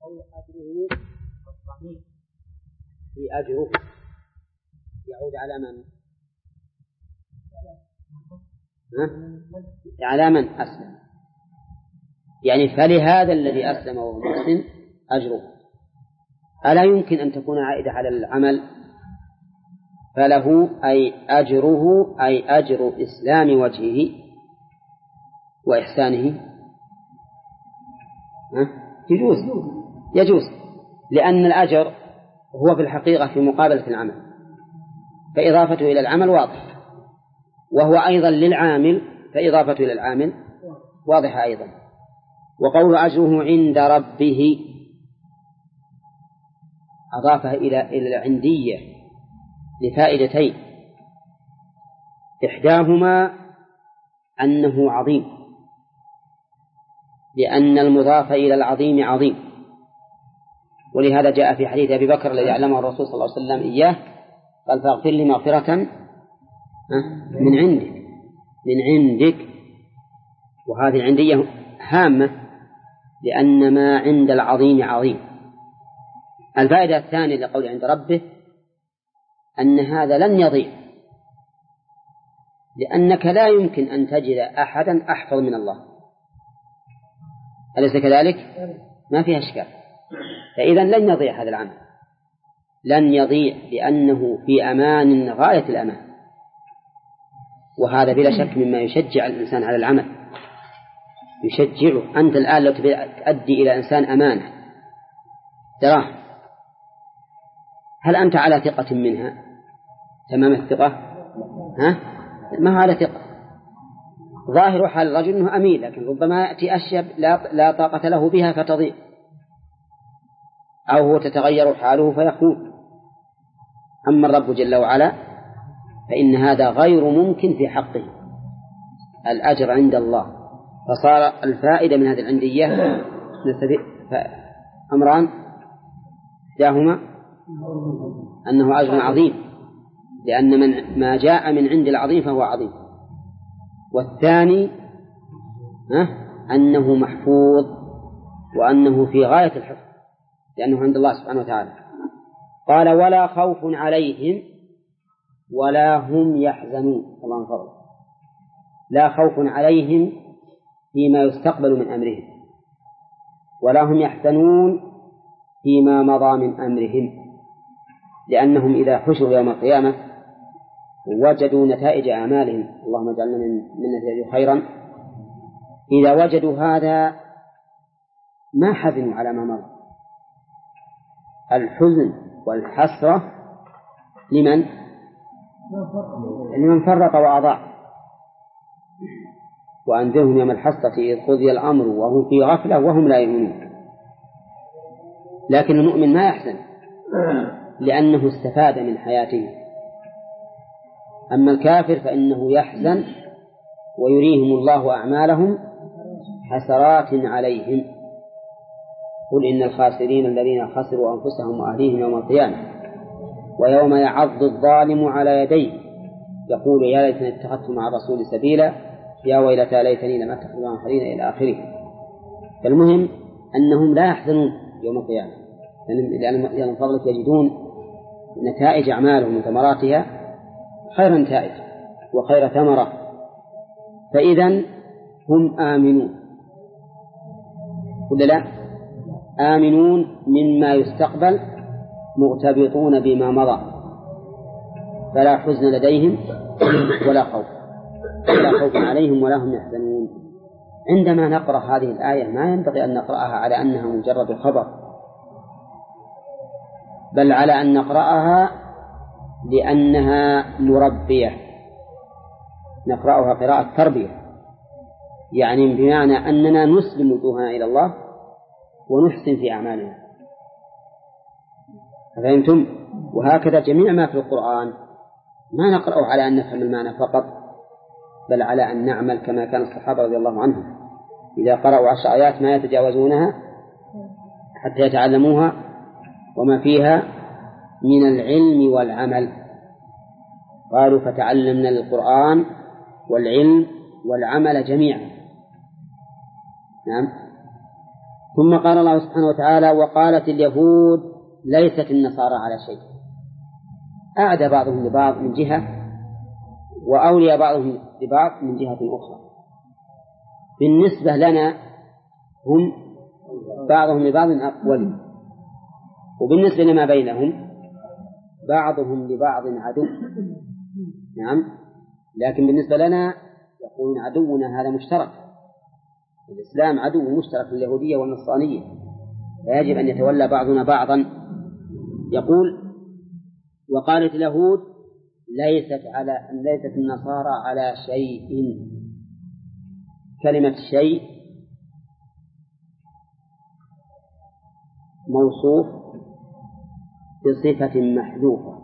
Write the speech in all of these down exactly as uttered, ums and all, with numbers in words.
أجره الضمير في أجره يعود على من؟ على من أسلم، يعني فلهذا الذي أسلم وهو محسن أجره. ألا يمكن أن تكون عائدة على العمل؟ فله أي أجره أي أجر إسلام وجهه وإحسانه يجوز يجوز لأن الأجر هو في الحقيقة في مقابلة العمل، فإضافته إلى العمل واضح، وهو أيضا للعامل فإضافته إلى العامل واضحة أيضا. وقول أجره عند ربه أضافها إلى إلى العندية لفائدتين، إحداهما أنه عظيم لأن المضاف إلى العظيم عظيم، ولهذا جاء في حديث أبي بكر الذي علمه الرسول صلى الله عليه وسلم إياه قال فاغفر لي مغفرة من عندك من عندك وهذه العندية هامة لأن ما عند العظيم عظيم. الفائدة الثانية لقول عند ربه أن هذا لن يضيع، لأنك لا يمكن أن تجد أحدا أحفظ من الله، أليس كذلك؟ ما فيها إشكال. فإذا لن يضيع هذا العمل، لن يضيع لأنه في أمان غاية الأمان، وهذا بلا شك مما يشجع الإنسان على العمل، يشجعه. أنت الآن لو تؤدي إلى إنسان أمانة تراه، هل أنت على ثقة منها تمام الثقة؟ ها؟ ما هو على ثقة. ظاهر حال الرجل أنه أمين، لكن ربما يأتي أشياء لا, لا طاقة له بها فتضيع، أو هو تتغير حاله فيخون. أما الرب جل وعلا فإن هذا غير ممكن في حقه، الأجر عند الله. فصار الفائدة من هذه العندية أمران، إحداهما أنه أجر عظيم لأن من ما جاء من عند العظيم فهو عظيم، والثاني أنه محفوظ وأنه في غاية الحفظ لأنه عند الله سبحانه وتعالى. قال ولا خوف عليهم ولا هم يحزنون. الله انفضل. لا خوف عليهم فيما يستقبل من أمرهم، ولا هم يحزنون فيما مضى من أمرهم، لأنهم إذا حشروا يوم القيامة وجدوا نتائج أعمالهم، اللهم اجعلنا من من نتائج خيرا، إذا وجدوا هذا ما حزنوا على ما مضى. الحزن والحسرة لمن؟ لمن فرط وأضاع. وأنذرهم يوم الحسرة إذ قضي الأمر وهم في غفلة وهم لا يؤمنون. لكن المؤمن ما يحزن لأنه استفاد من حياته. أما الكافر فإنه يحزن ويريهم الله أعمالهم حسرات عليهم. قل إن الخاسرين الذين خسروا أنفسهم وأهليهم يوم القيامة ويوم يعض الظالم على يديه يقول يا ليتني اتخذت مع الرسول سبيلا يا ويلتى ليتني لم أتخذ مع الآخرين إلى آخره. فالمهم أنهم لا يحزنون يوم القيامة، لأن من فضلك يجدون نتائج أعمالهم وثمراتها خير نتائج وخير ثمرة، فإذا هم آمنون ولا لا؟ آمنون مما يستقبل مغتبطون بما مضى، فلا حزن لديهم ولا خوف ولا خوف عليهم ولا هم يحزنون. عندما نقرأ هذه الآية ما ينبغي أن نقرأها على أنها مجرد خبر، بل على أن نقرأها لأنها مربية، نقرأها قراءة تربية، يعني بمعنى أننا نسلم وجوهنا إلى الله ونحسن في أعمالنا. فهمتم؟ وهكذا جميع ما في القرآن ما نقرأه على أن نفهم المعنى فقط، بل على أن نعمل كما كان الصحابة رضي الله عنهم إذا قرأوا عشر آيات ما يتجاوزونها حتى يتعلموها وما فيها من العلم والعمل. قالوا فتعلمنا القرآن والعلم والعمل جميعا. نعم. ثم قال الله سبحانه وتعالى وقالت اليهود ليست النصارى على شيء. أعدى بعضهم لبعض من جهة وأولي بعضهم لبعض من جهة أخرى. بالنسبة لنا هم بعضهم لبعض أولي، وبالنسبة لما بينهم بعضهم لبعض عدو. نعم، لكن بالنسبة لنا يقولون عدونا هذا مشترك، الإسلام عدو مشترك لليهودية والنصرانية، فيجب أن يتولى بعضنا بعضا. يقول وقالت اليهود ليست على ليست النصارى على شيء. كلمة شيء موصوف بصفة محذوفة،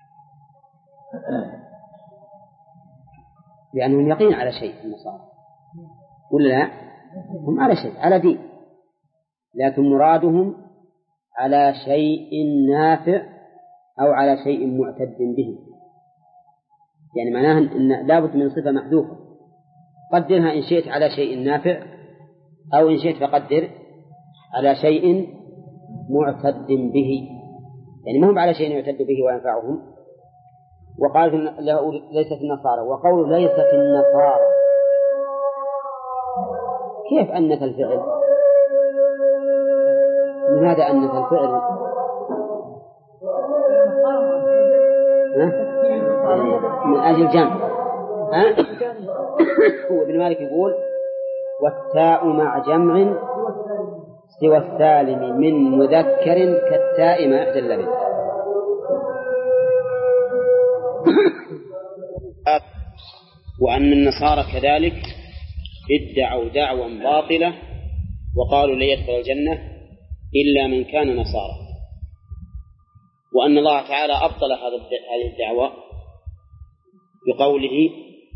لأنهم يقين على شيء النصارى ولا لا؟ هم على شيء، على دين، لكن مرادهم على شيء نافع أو على شيء معتد به. يعني معناها أن لابد من صفة محذوفة، قدرها إن شئت على شيء نافع، أو إن شئت فقدر على شيء معتد به، يعني ما هم على شيء يعتد به وينفعهم. وقال ليست النصارى، وقول ليست النصارى كيف أنث الفعل؟ لماذا أنث الفعل؟ من أجل جمع. وابن مالك يقول والتاء مع جمع سوى السالم من مذكر كالتاء ما أعدل به. وأن النصارى كذلك ادعوا دعوى باطلة وقالوا لا يدخل الجنة إلا من كان نصارى، وأن الله تعالى أبطل هذه الدعوة بقوله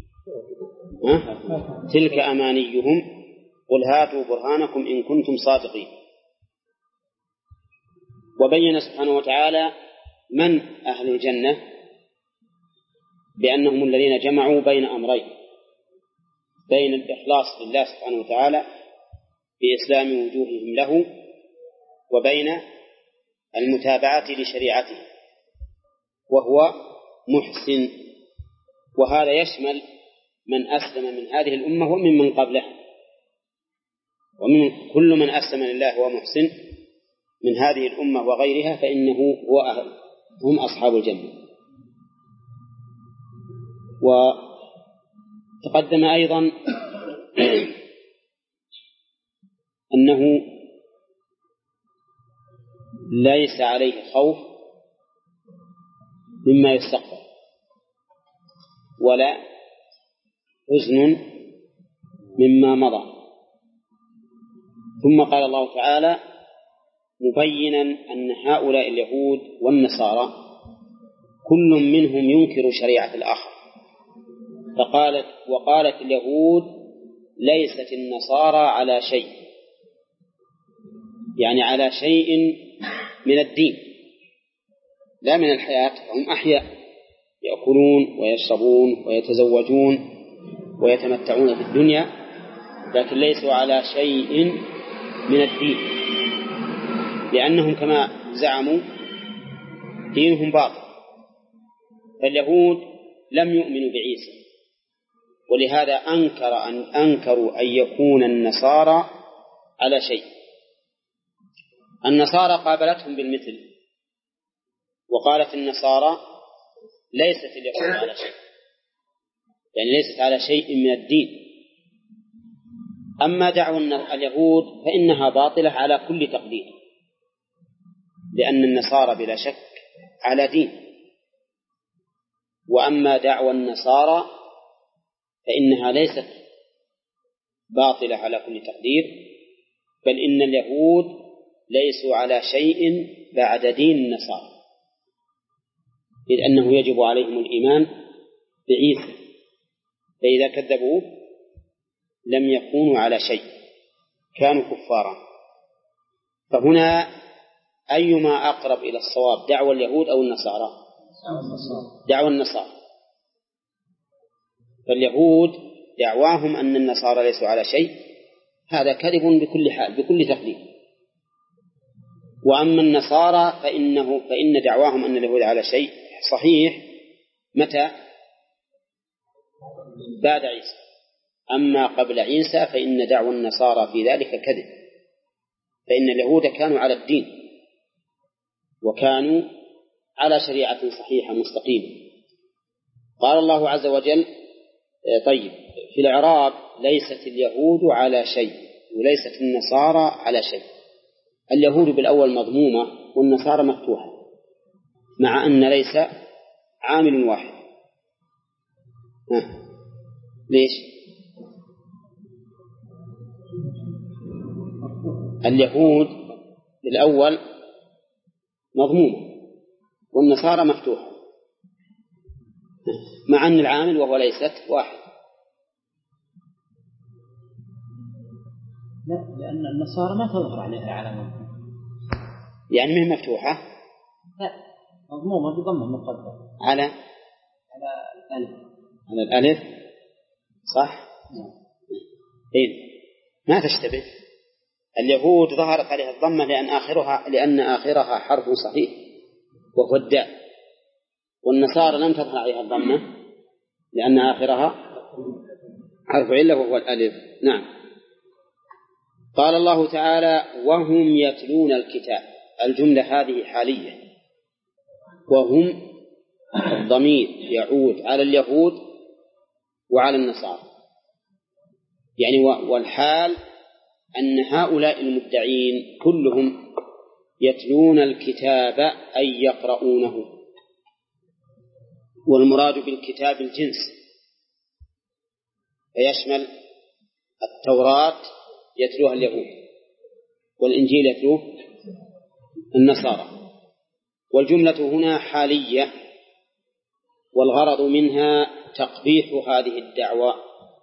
تلك أمانيهم قل هاتوا برهانكم إن كنتم صادقين. وبين سبحانه وتعالى من أهل الجنة بأنهم الذين جمعوا بين أمرين، بين الإخلاص لله سبحانه وتعالى بإسلام وجوههم له، وبين المتابعة لشريعته وهو محسن. وهذا يشمل من أسلم من هذه الأمة ومن من قبلها، ومن كل من أسلم لله وهو محسن من هذه الأمة وغيرها فإنه هو أهل هم أصحاب الجنة. وتقدم أيضا أنه ليس عليه خوف مما يستقبل ولا حزن مما مضى. ثم قال الله تعالى مبينا أن هؤلاء اليهود والنصارى كل منهم ينكر شريعة الآخر، فقالت وقالت اليهود ليست النصارى على شيء، يعني على شيء من الدين لا من الحياة. هم أحياء يأكلون ويشربون ويتزوجون ويتمتعون في الدنيا، لكن ليسوا على شيء من الدين، لأنهم كما زعموا دينهم باطل. فاليهود لم يؤمنوا بعيسى، ولهذا أنكر أن أنكروا أن يكون النصارى على شيء. النصارى قابلتهم بالمثل وقالت النصارى ليست اليهود على شيء، يعني ليست على شيء من الدين. أما دعوى اليهود فإنها باطلة على كل تقدير، لأن النصارى بلا شك على دين. وأما دعوى النصارى فإنها ليست باطلة على كل تقدير، بل إن اليهود ليسوا على شيء بعد دين النصارى، إذ أنه يجب عليهم الإيمان بعيسى، فإذا كذبوه لم يكونوا على شيء، كانوا كفارا. فهنا أيما أقرب إلى الصواب دعوى اليهود أو النصارى؟ دعوى النصارى. فاليهود دعواهم أن النصارى ليسوا على شيء هذا كذب بكل حال بكل تقدير، وأما النصارى فإنه فإن دعواهم أن اليهود على شيء صحيح متى؟ بعد عيسى. أما قبل عيسى فإن دعوى النصارى في ذلك كذب، فإن اليهود كانوا على الدين وكانوا على شريعة صحيحة مستقيمة. قال الله عز وجل: طيب في الإعراب ليست اليهود على شيء وليست النصارى على شيء. اليهود بالأول مضمومة والنصارى مفتوحة، مع أن ليس عامل واحد. ها. ليش؟ اليهود بالأول مضمومة والنصارى مفتوحة، مع أن العامل وهو ليست واحد. لا، لأن النصارى ما تظهر عليها علامة، يعني مهي مفتوحة؟ لا، مضمومة بضمة مقدرة على على الألف. على الألف صح؟ إيه ما تشتبه. اليهود ظهرت عليها الضمة لأن آخرها لأن آخرها حرف صحيح وهو الداء، والنصارى لم تظهر عليها الضمة لأن آخرها حرف علة وهو الألف. نعم. قال الله تعالى: وهم يتلون الكتاب. الجملة هذه حالية، وهم الضمير يعود على اليهود وعلى النصارى، يعني والحال أن هؤلاء المدعين كلهم يتلون الكتاب أي يقرؤونه، والمراد بالكتاب الجنس فيشمل التوراة يتلوها اليهود والإنجيل يتلوه النصارى. والجملة هنا حالية، والغرض منها تقبيح هذه الدعوة.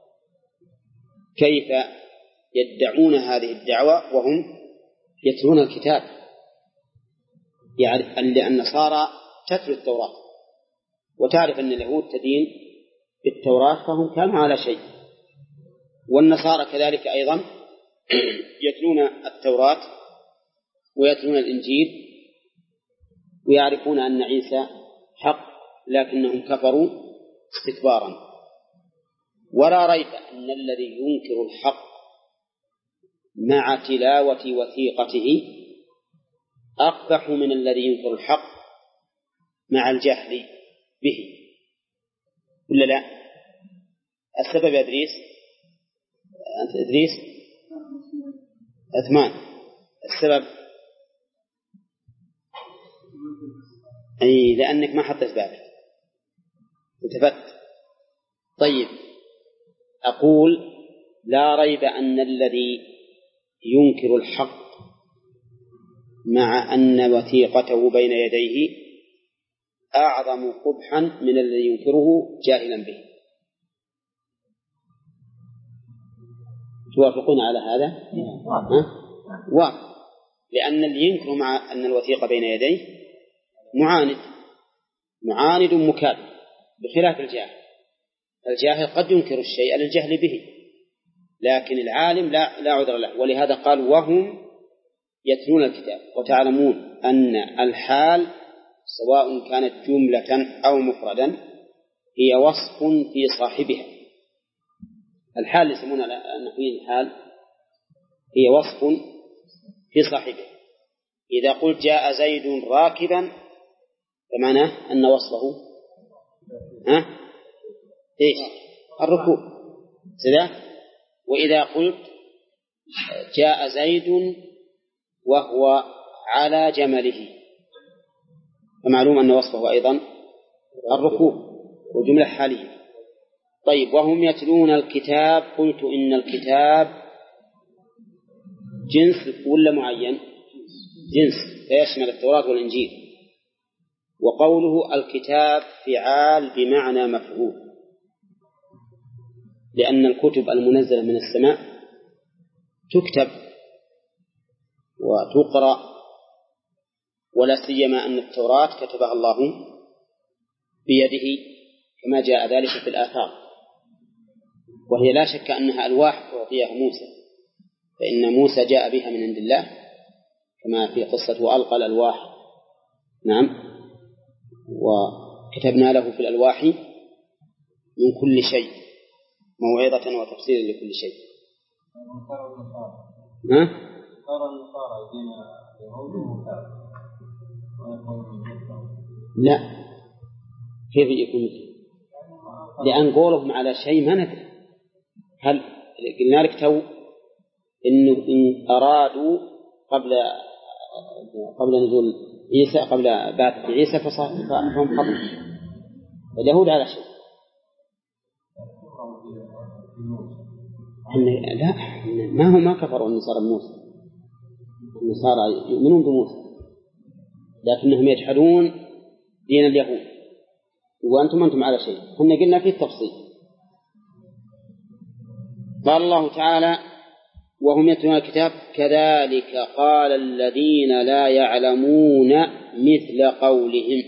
كيف يدعون هذه الدعوة وهم يتلون الكتاب؟ يعني أن النصارى تتلو التوراة، وتعرف أن اليهود تدين بالتوراة فهم كانوا على شيء، والنصارى كذلك أيضا يتلون التوراة ويتلون الإنجيل ويعرفون أن عيسى حق، لكنهم كفروا استكبارا. ولا ريب أن الذي ينكر الحق مع تلاوة وثيقته أقبح من الذي ينكر الحق مع الجهل به، ولا لا؟ السبب يا إدريس، أنت إدريس أثمان، السبب أي لأنك ما حطيت بالك التفت. طيب أقول لا ريب أن الذي ينكر الحق مع أن وثيقته بين يديه أعظم قبحا من الذي ينكره جاهلا به. توافقون على هذا؟ واضح. لأن اللي ينكر مع أن الوثيقة بين يديه معاند معاند مكابر، بخلاف الجاهل. الجاهل قد ينكر الشيء للجهل به، لكن العالم لا, لا عذر له. ولهذا قال وهم يتلون الكتاب. وتعلمون أن الحال سواء كانت جملة أو مفردا هي وصف في صاحبها. الحال يسمون النحويين الحال هي وصف في صاحبه. إذا قلت جاء زيد راكبا فمعناه أن وصفه ها إيش؟ الركوب سذا. وإذا قلت جاء زيد وهو على جمله فمعلوم أن وصفه أيضا الركوب، وجملة حالية. طيب وهم يتلون الكتاب، قلت إن الكتاب جنس ولا معين؟ جنس فيشمل التوراة والإنجيل. وقوله الكتاب فعال بمعنى مفعول، لأن الكتب المنزلة من السماء تكتب وتقرأ، ولا سيما أن التوراة كتبها الله بيده كما جاء ذلك في الآثار، وهي لا شك أنها ألواح أعطيها موسى، فإن موسى جاء بها من عند الله كما في قصة وألقى الألواح. نعم. وكتبنا له في الألواح من كل شيء موعظة وتفصيلا لكل شيء. ها؟ صار النصارى دين اليهود وكافر. لا، كيف يكون مثل؟ لأن قولهم على شيء ما ندري. هل قلنا لك تو إنه إن أرادوا قبل قبل نزول عيسى قبل بعث عيسى فهم خطأ. اليهود على شيء. لا، ما هم ما كفروا النصارى بموسى. النصارى يؤمنون بموسى لكنهم يجحدون دين اليهود، وأنتم أنتم على شيء. كنا قلنا فيه التفصيل. قال الله تعالى: وهم يتلون الكتاب كذلك قال الذين لا يعلمون مثل قولهم.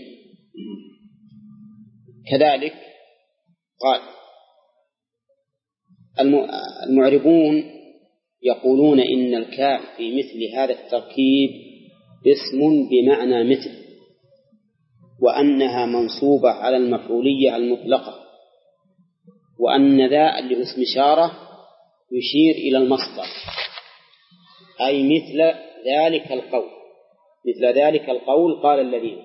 كذلك قال. المعربون يقولون إن الكاف في مثل هذا التركيب اسم بمعنى مثل، وأنها منصوبة على المفعولية المطلقة، وأن ذا اللي هو اسم إشارة يشير إلى المصدر، أي مثل ذلك القول. مثل ذلك القول قال الذين.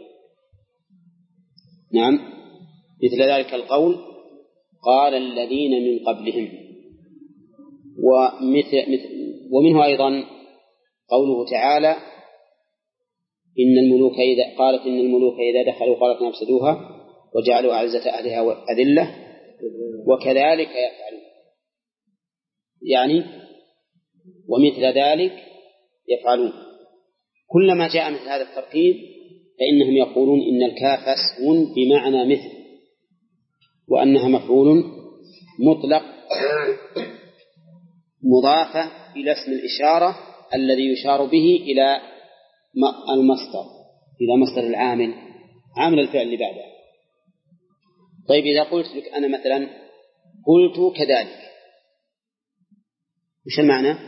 نعم، مثل ذلك القول قال الذين من قبلهم. ومثل مثل ومنه أيضا قوله تعالى: إن الملوك إذا قالت إن الملوك إذا دخلوا قالت أفسدوها وجعلوا أعزة أهلها أذلة وكذلك يفعلون. يعني ومثل ذلك يفعلون. كلما جاء مثل هذا التركيب فإنهم يقولون إن الكاف اسم بمعنى مثل، وأنها مفعول مطلق مضافة إلى اسم الإشارة الذي يشار به إلى المصدر، إلى مصدر العامل، عامل الفعل اللي بعده. طيب إذا قلت لك أنا مثلا قلت كذلك، وش المعنى؟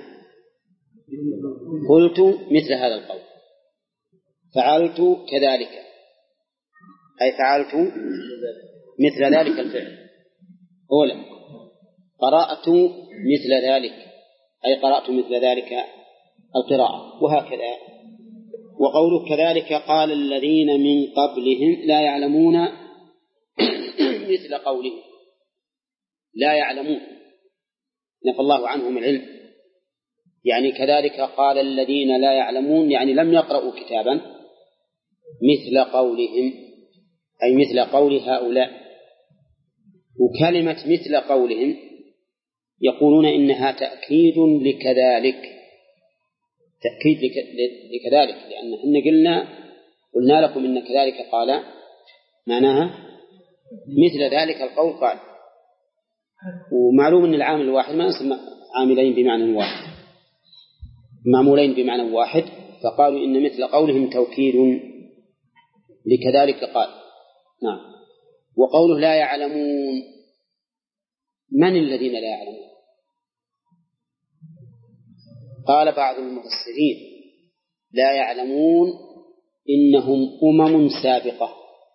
قلت مثل هذا القول. فعلت كذلك أي فعلت مثل ذلك الفعل. أولا قرأت مثل ذلك أي قرأت مثل ذلك القراءة، وهكذا. وقوله كذلك قال الذين من قبلهم لا يعلمون مثل قولهم. لا يعلمون نفى الله عنهم العلم، يعني كذلك قال الذين لا يعلمون يعني لم يقرأوا كتابا مثل قولهم، أي مثل قول هؤلاء. وكلمة مثل قولهم يقولون إنها تأكيد لكذلك، تأكيد لكذلك، لأن إحنا قلنا قلنا لكم إن كذلك قال معناها مثل ذلك القول قال. ومعلوم أن العامل الواحد ما يسمى عاملين بمعنى واحد، معمولين بمعنى واحد، فقالوا إن مثل قولهم توكيد لكذلك قال. نعم. وقوله لا يعلمون، من الذين لا يعلمون؟ قال بعض المفسرين لا يعلمون إنهم أمم سابقة،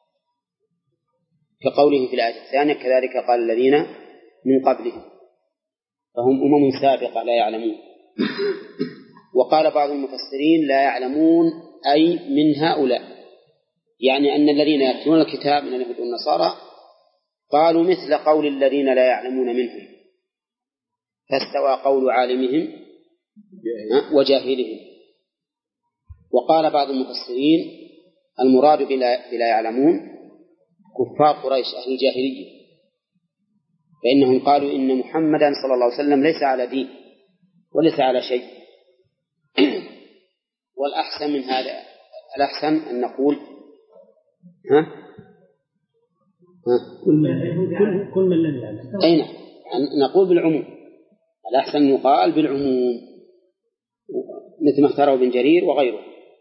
كقوله في الآية الثانية كذلك قال الذين من قبلهم، فهم أمم سابقة لا يعلمون. وقال بعض المفسرين لا يعلمون أي من هؤلاء، يعني أن الذين يتلون الكتاب من اليهود والنصارى قالوا مثل قول الذين لا يعلمون منهم، فاستوى قول عالمهم وجاهلهم. وقال بعض المفسرين المراد بلا يعلمون كفار قريش أهل الجاهلية، فإنهم قالوا إن محمدا صلى الله عليه وسلم ليس على دين وليس على شيء. والأحسن من هذا، الأحسن أن نقول ها ها كل من لم يعلم. أين نقول بالعموم، الأحسن يقال بالعموم مثل ما اختاره ابن جرير وغيره.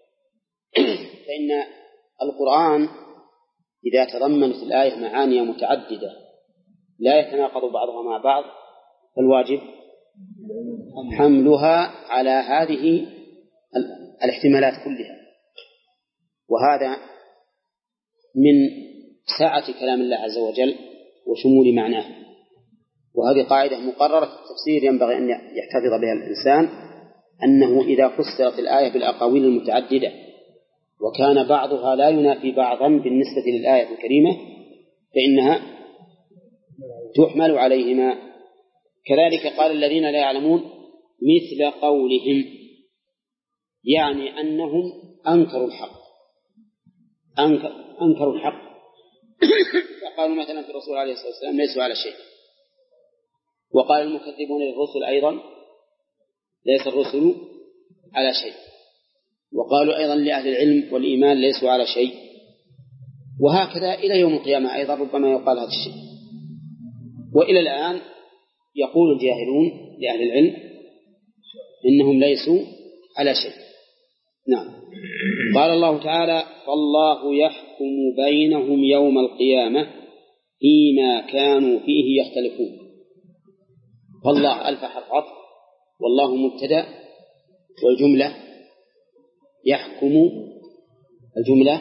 فإن القرآن إذا تضمنت الآية معاني متعددة لا يتناقض بعضها مع بعض، فالواجب حملها على هذه الاحتمالات كلها، وهذا من سعة كلام الله عز وجل وشمول معناه. وهذه قاعدة مقررة في التفسير ينبغي أن يحتفظ بها الإنسان، أنه إذا فسرت الآية بالأقاويل المتعددة وكان بعضها لا ينافي بعضا بالنسبة للآية الكريمة فإنها تحمل عليهما. كذلك قال الذين لا يعلمون مثل قولهم، يعني أنهم أنكروا الحق أنكر أنكروا الحق فقالوا مثلا في الرسول عليه الصلاة والسلام ليسوا على شيء. وقال المكذبون للرسل أيضا ليس الرسل على شيء. وقالوا أيضا لأهل العلم والإيمان ليسوا على شيء. وهكذا إلى يوم القيامة أيضا ربما يقال هذا الشيء. وإلى الآن يقول الجاهلون لأهل العلم إنهم ليسوا على شيء. نعم. قال الله تعالى فالله يحكم بينهم يوم القيامة فيما كانوا فيه يختلفون. فالله ألف حرف عطف، والله مبتدأ، والجملة يحكم الجملة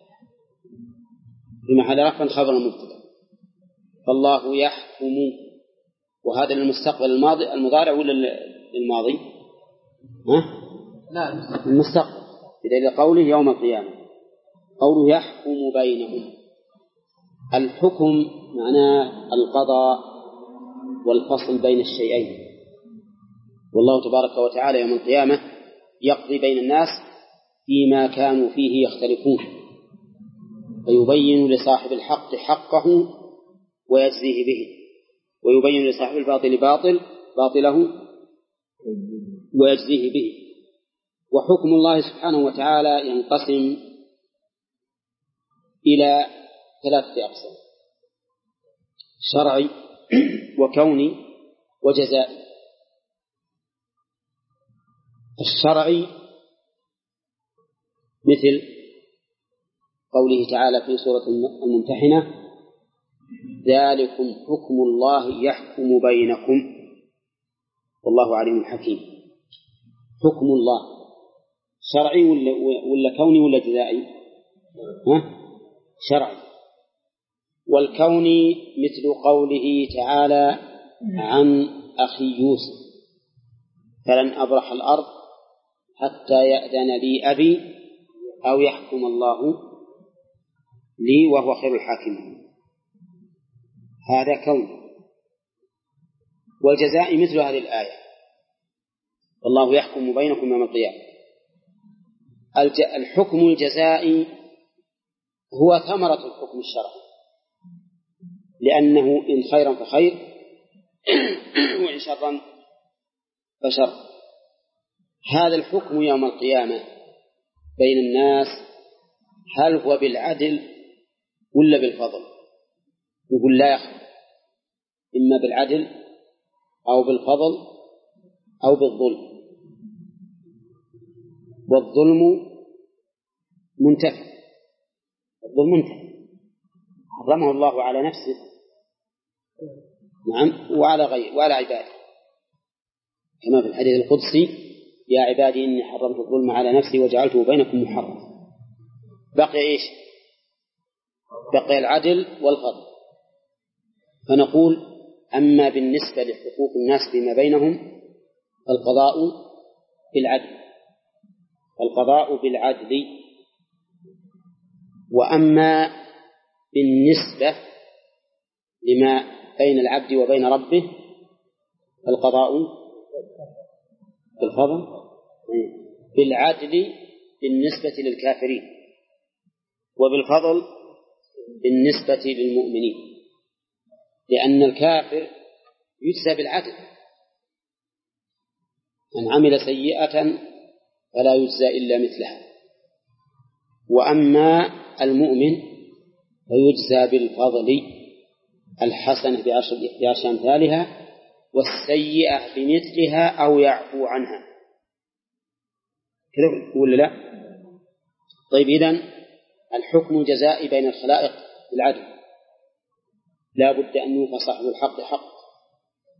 بمحل رفع خبر المبتدأ. فالله يحكم، وهذا للمستقبل الماضي المضارع ولا للماضي؟ ها؟ لا المستقبل، بدليل قوله يوم القيامة. قوله يحكم بينهم، الحكم معناه القضاء والفصل بين الشيئين. والله تبارك وتعالى يوم القيامة يقضي بين الناس فيما كانوا فيه يختلفون، فيبين لصاحب الحق حقه ويجزيه به، ويبين لصاحب الباطل باطل باطله ويجزيه به. وحكم الله سبحانه وتعالى ينقسم إلى ثلاثة أقسام: شرعي وكوني وجزائي. الشرعي مثل قوله تعالى في سورة الممتحنة ذلكم حكم الله يحكم بينكم والله عليم حكيم. حكم الله شرعي ولا, ولا كوني ولا جزائي؟ ها؟ شرعي. والكوني مثل قوله تعالى عن أخي يوسف فلن أبرح الأرض حتى يأذن لي أبي أو يحكم الله لي وهو خير الحاكمين. هذا كون. والجزاء مثل هذه الآية والله يحكم بينكم يوم القيامة. الحكم الجزائي هو ثمرة الحكم الشرعي، لأنه إن خيرا فخير وإن شرا فشر. هذا الحكم يوم القيامة بين الناس هل هو بالعدل ولا بالفضل؟ يقول لا يخفى، إما بالعدل أو بالفضل أو بالظلم. والظلم منتفع، الظلم منتفع حرمه الله على نفسه نعم وعلى غيره وعلى عباده، كما في الحديث القدسي يا عبادي إني حرمت الظلم على نفسي وجعلته بينكم محرما. بقي إيش؟ بقي العدل والفضل. فنقول أما بالنسبة لحقوق الناس فيما بينهم القضاء بالعدل القضاء بالعدل وأما بالنسبة لما بين العبد وبين ربه القضاء بالفضل بالعدل بالنسبة للكافرين وبالفضل بالنسبة للمؤمنين، لأن الكافر يجزى بالعدل، من عمل سيئة فلا يجزى إلا مثلها. وأما المؤمن فيجزى بالفضل، الحسنة بعشر أمثالها والسيئة بمثلها أو يعفو عنها. كذا ولا لا؟ طيب إذن الحكم الجزائي بين الخلائق بالعدل لا بد أن يوفى صاحب الحق حق،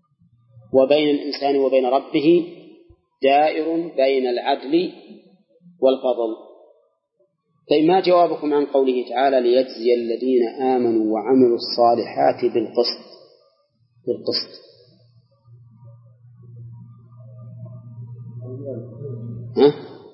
وبين الإنسان وبين ربه دائر بين العدل والفضل. طيب ما جوابكم عن قوله تعالى ليجزي الذين آمنوا وعملوا الصالحات بالقسط بالقسط؟ ها؟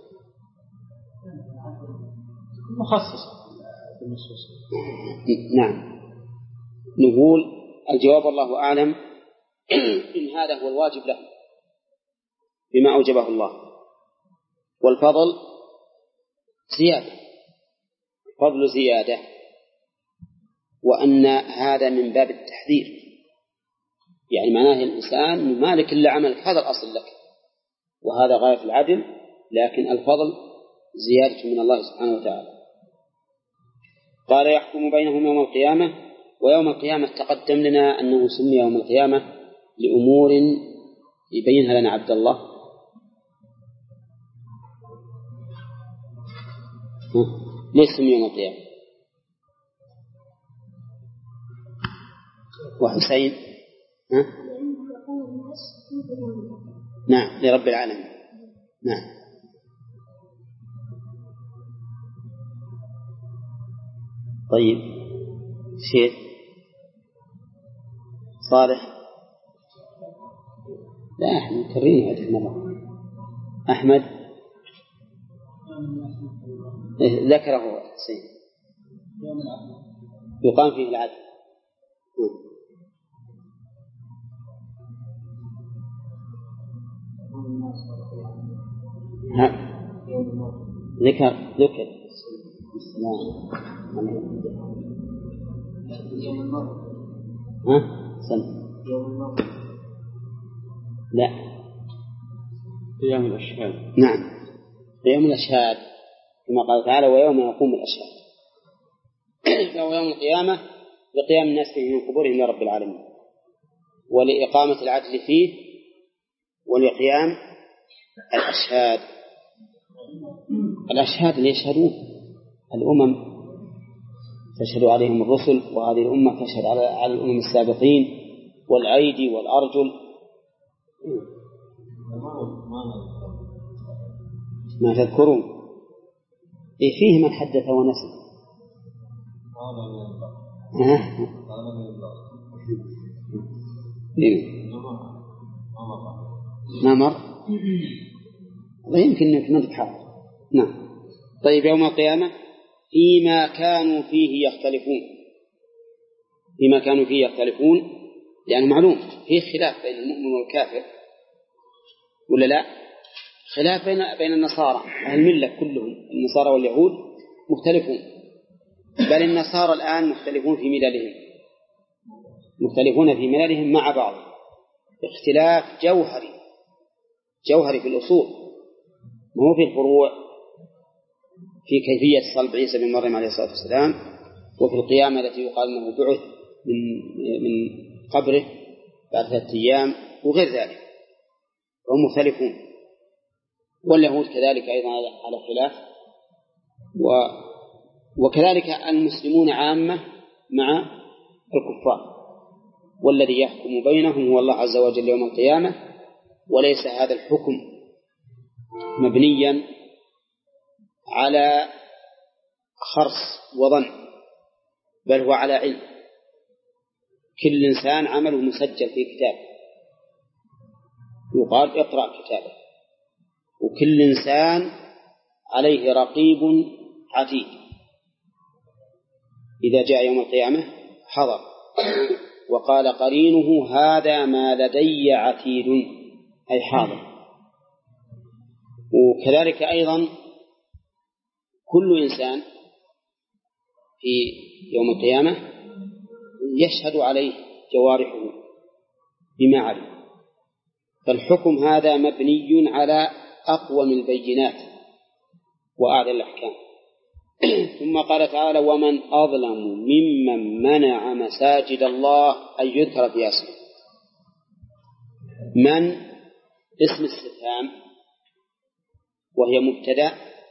مخصص بالنصوص. نعم، نقول الجواب الله أعلم إن هذا هو الواجب له بما أوجبه الله، والفضل زيادة، فضل زيادة، وأن هذا من باب التحذير، يعني معناه الإنسان مالك إلا عملك، هذا الأصل لك، وهذا غاية العدل، لكن الفضل زيادة من الله سبحانه وتعالى. قال يحكم بينهم يوم القيامة، ويوم القيامة تقدم لنا أنه سمي يوم القيامة لأمور يبينها لنا عبد الله. ليش سمي يوم القيامة؟ وحسين ها؟ نعم، لرب العالمين. نعم. طيب شيخ صالح، لا احنا مكررين هذه المرة. أحمد إيه ذكره حسين، يقام فيه العدل. ها ذكر ذكر ها سنة لا قيام الأشهاد. نعم، قيام الأشهاد كما قال تعالى ويوم يقوم الأشهاد. فهو يوم القيامة لقيام الناس فيه من قبورهم لرب العالمين، ولإقامة العدل فيه، ولقيام الأشهاد. الأشهاد اللي يشهدون الأمم تشهد عليهم الرسل، وهذه الأمة تشهد على على الأمم السابقين، والأيدي والأرجل. ما تذكرون إيه فيه من حدث ونسي؟ ما مر الله يمكن أنك ما تحاول. نعم. طيب يوم القيامة فيما كانوا فيه يختلفون، فيما كانوا فيه يختلفون لأنه معلوم فيه خلاف بين المؤمن والكافر ولا لا؟ خلاف بين بين النصارى أهل الملة كلهم، النصارى واليهود مختلفون، بل النصارى الآن مختلفون في مللهم، مختلفون في مللهم مع بعض اختلاف جوهري جوهري في الأصول، مو في الفروع، في كيفية صلب عيسى بن مريم عليه الصلاة والسلام، وفي القيامة التي يقال أنه بعث من من قبره بعد ثلاثة أيام وغير ذلك، هم مختلفون. واليهود كذلك أيضا على خلاف، و وكذلك المسلمون عامة مع الكفار. والذي يحكم بينهم هو الله عز وجل يوم القيامة، وليس هذا الحكم مبنيا على خرص وظن، بل هو على علم. كل إنسان عمله مسجل في كتاب يقال اقرأ كتابه، وكل إنسان عليه رقيب عتيد إذا جاء يوم القيامة حضر وقال قرينه هذا ما لدي عتيد، أي حاضر. وكذلك أيضا كل إنسان في يوم القيامة يشهد عليه جوارحه بما علم، فالحكم هذا مبني على أقوم البينات وأعلى الأحكام. ثم قال تعالى ومن أظلم ممن منع مساجد الله أن يذكر في اسمه. من اسم استفهام وهي مبتدأ،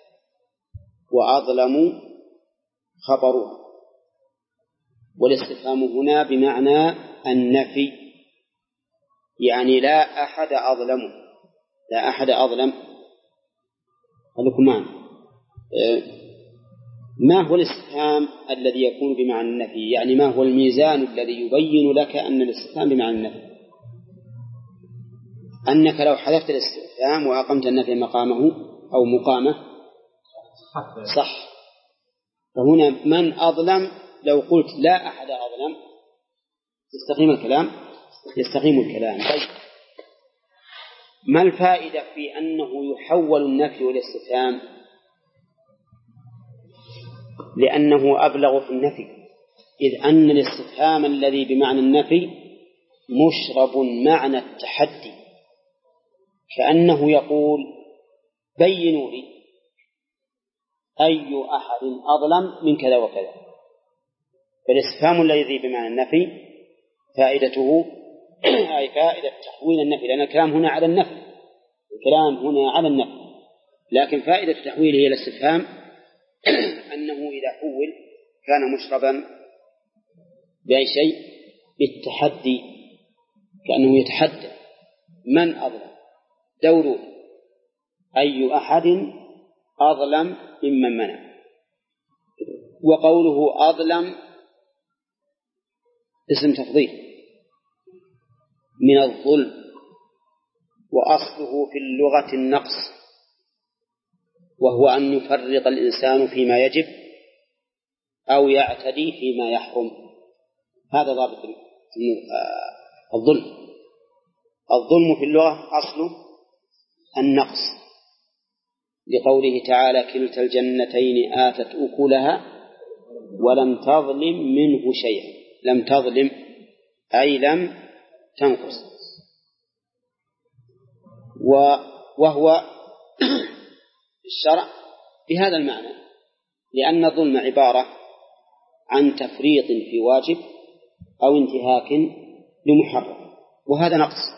وأظلم خبرها، والاستفهام هنا بمعنى النفي، يعني لا أحد أظلم، لا أحد أظلم. خليكم معنا ما هو الاستفهام الذي يكون بمعنى النفي؟ يعني ما هو الميزان الذي يبين لك أن الاستفهام بمعنى النفي؟ أنك لو حذفت الاستفهام وأقمت النفي مقامه أو مقامه صح. فهنا من أظلم، لو قلت لا أحد أظلم يستقيم الكلام يستقيم الكلام. طيب ما الفائدة في أنه يحول النفي والاستفهام؟ لأنه أبلغ في النفي، إذ أن الاستفهام الذي بمعنى النفي مشرب معنى التحدي، كأنه يقول بينوا لي أي أحد أظلم من كذا وكذا. فالاستفهام الذي بمعنى النفي فائدته أي فائدة تحويل النفي، لأن الكلام هنا على النفي، الكلام هنا على النفي، لكن فائدة تحويله إلى الاستفهام أنه إذا حول كان مشربا بأي شيء؟ بالتحدي، كأنه يتحدى من أظلم، دوروا أي أحد أظلم ممن منع. وقوله أظلم اسم تفضيل من الظلم، وأصله في اللغة النقص، وهو أن يفرط الإنسان فيما يجب أو يعتدي فيما يحرم. هذا ضابط الظلم. الظلم في اللغة أصله النقص، لقوله تعالى كلتا الجنتين آتت أكلها ولم تظلم منه شيئا. لم تظلم أي لم تنقص، وهو الشرع بهذا المعنى، لأن الظلم عبارة عن تفريط في واجب أو انتهاك لمحرم، وهذا نقص.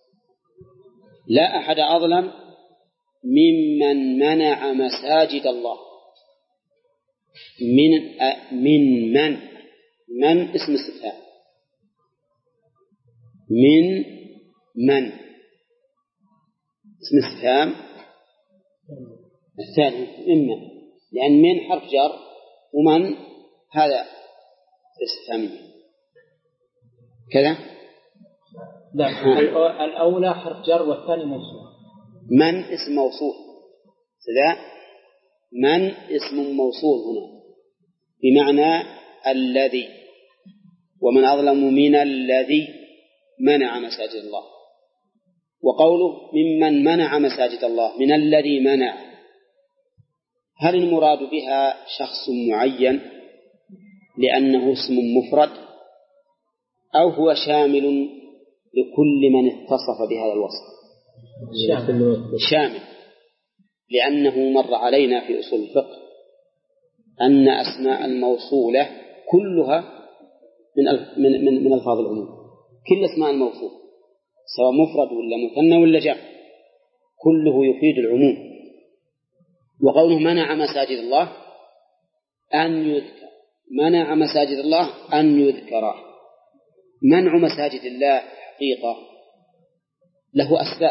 لا أحد أظلم ممن منع مساجد الله. من من من من اسم استفهام، من من اسم استفهام الثاني إما، لأن من حرف جر ومن هذا استفهامي كذا. لا، الأولى حرف جر والثاني موصول. من اسم موصول، لا من اسم موصول هنا بمعنى الذي، ومن أظلم من الذي منع مساجد الله. وقوله ممن منع مساجد الله، من الذي منع، هل المراد بها شخص معين لأنه اسم مفرد، أو هو شامل لكل من اتصف بهذا الوصف؟ شامل، لأنه مر علينا في أصول الفقه أن أسماء الموصولة كلها من من من, من ألفاظ العموم. كل أسماء الموصول سواء مفرد ولا مثنى ولا جمع كله يفيد العموم. وقوله منع مساجد الله أن يذكر، منع مساجد الله أن يذكر. منع مساجد الله حقيقة له أسباب.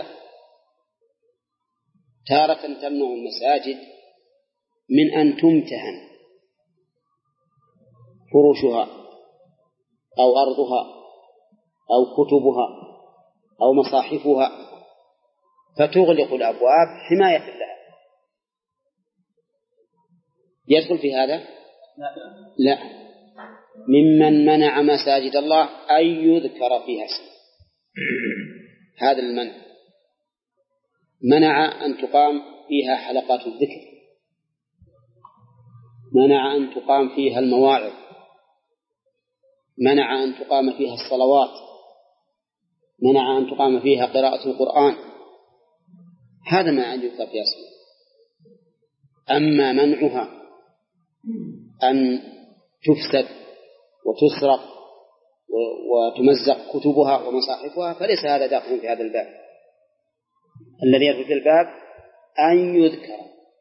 تارة تمنع المساجد من أن تمتهن فروشها أو أرضها أو كتبها أو مصاحفها، فتغلق الأبواب حماية لها. يدخل في هذا؟ لا. ممن منع مساجد الله أن يذكر فيها اسمه، هذا المنع. منع أن تقام فيها حلقات الذكر، منع أن تقام فيها المواعظ، منع أن تقام فيها الصلوات، منع أن تقام فيها قراءة القرآن. هذا ما أن يذكر فيها اسمه. أما منعها أن تفسد وتسرق وتمزق كتبها ومصاحفها فليس هذا داخل في هذا الباب. الذي يدخل في الباب أن يذكر،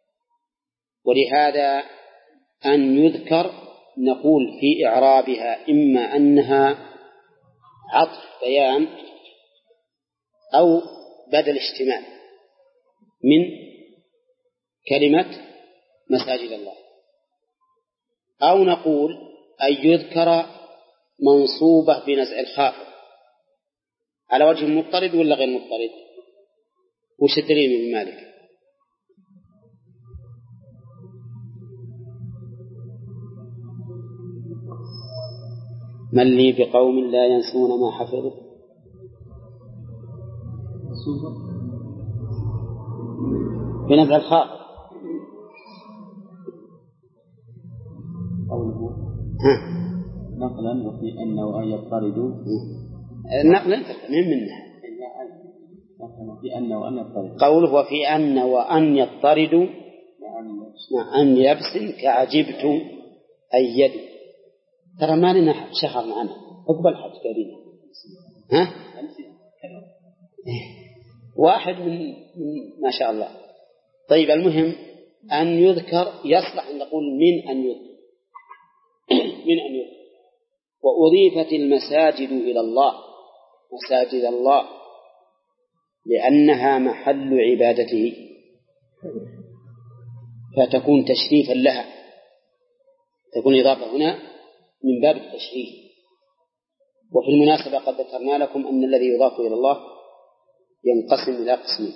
ولهذا أن يذكر نقول في إعرابها إما أنها عطف بيان أو بدل اشتمال من كلمة مساجد الله، أو نقول أن يذكر منصوبة بنزع الخافض على وجه مضطرد ولا غير مضطرد؟ وش الدليل من مالك؟ من لي بقوم لا ينسون ما حفظوا بنزع الخافض. قوله نقلا وفي أن وأن يضطردوا النقل من منه في أن وأن يضطردوا. قوله وفي أن وأن يضطردوا مع أن يبس كعجبت أي يد. ترى ما لنا شهر معنا أقبل حج كريم ها واحد من, من ما شاء الله. طيب المهم أن يذكر يصلح أن نقول من أن يذكر من أن يذكر. وأضيفت المساجد إلى الله مساجد الله لأنها محل عبادته فتكون تشريفا لها، تكون إضافة هنا من باب التشريف. وفي المناسبة قد ذكرنا لكم أن الذي يضاف إلى الله ينقسم إلى قسمين،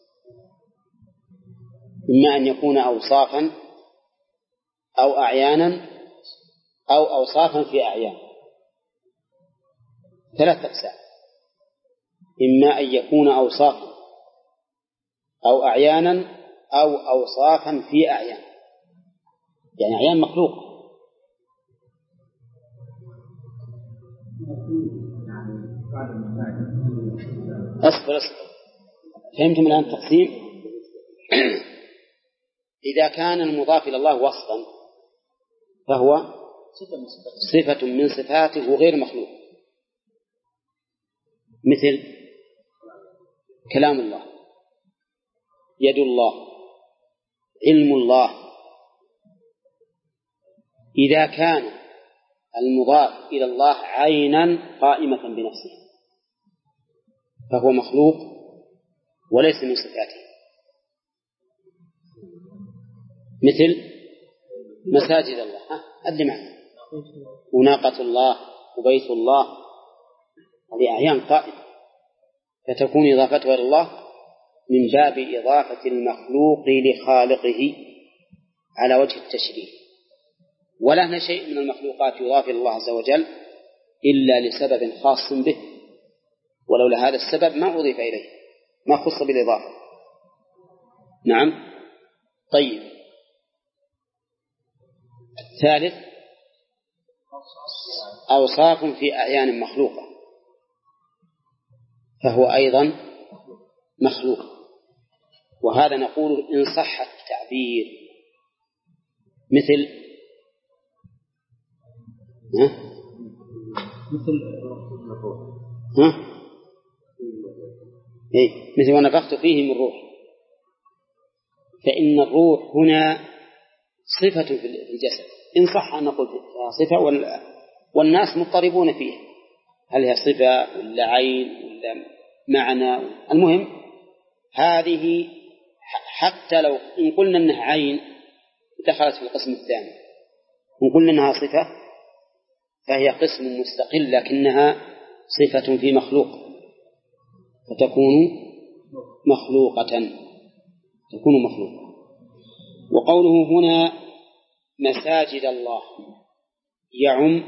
إما أن يكون أوصافا أو أعيانا أو أوصافا في أعيان، ثلاثة أقسام: إما أن يكون أوصافا أو أعيانا أو أوصافا في أعيان، يعني أعيان مخلوقة. أصبر أصبر فهمتم الآن التقسيم؟ إذا كان المضاف إلى الله وصفا فهو صفة من صفاته غير مخلوق، مثل كلام الله، يد الله، علم الله. إذا كان المضاف إلى الله عينا قائمة بنفسه فهو مخلوق وليس من صفاته، مثل مساجد الله أدل معنا وناقة الله وبيت الله، هذه أعيان قائمة، فتكون إضافتها إلى الله من باب إضافة المخلوق لخالقه على وجه التشريف. ولا هنا شيء من المخلوقات يضاف إلى الله عز وجل إلا لسبب خاص به، ولولا هذا السبب ما أضيف إليه، ما خص بالإضافة. نعم. طيب الثالث أوصاف في أعيان مخلوقة فهو أيضا مخلوق، وهذا نقول إن صح التعبير، مثل ها؟ مثل ها؟ إيه؟ مثل ونفخت فيه من روح، فإن الروح هنا صفة في الجسد إن صح أن نقول صفة، والناس مضطربون فيها، هل هي صفة ولا عين ولا معنى؟ المهم هذه حتى لو إن قلنا أنها عين دخلت في القسم الثاني، إن قلنا أنها صفة فهي قسم مستقل لكنها صفة في مخلوق فتكون مخلوقة تكون مخلوقة. وقوله هنا مساجد الله يعم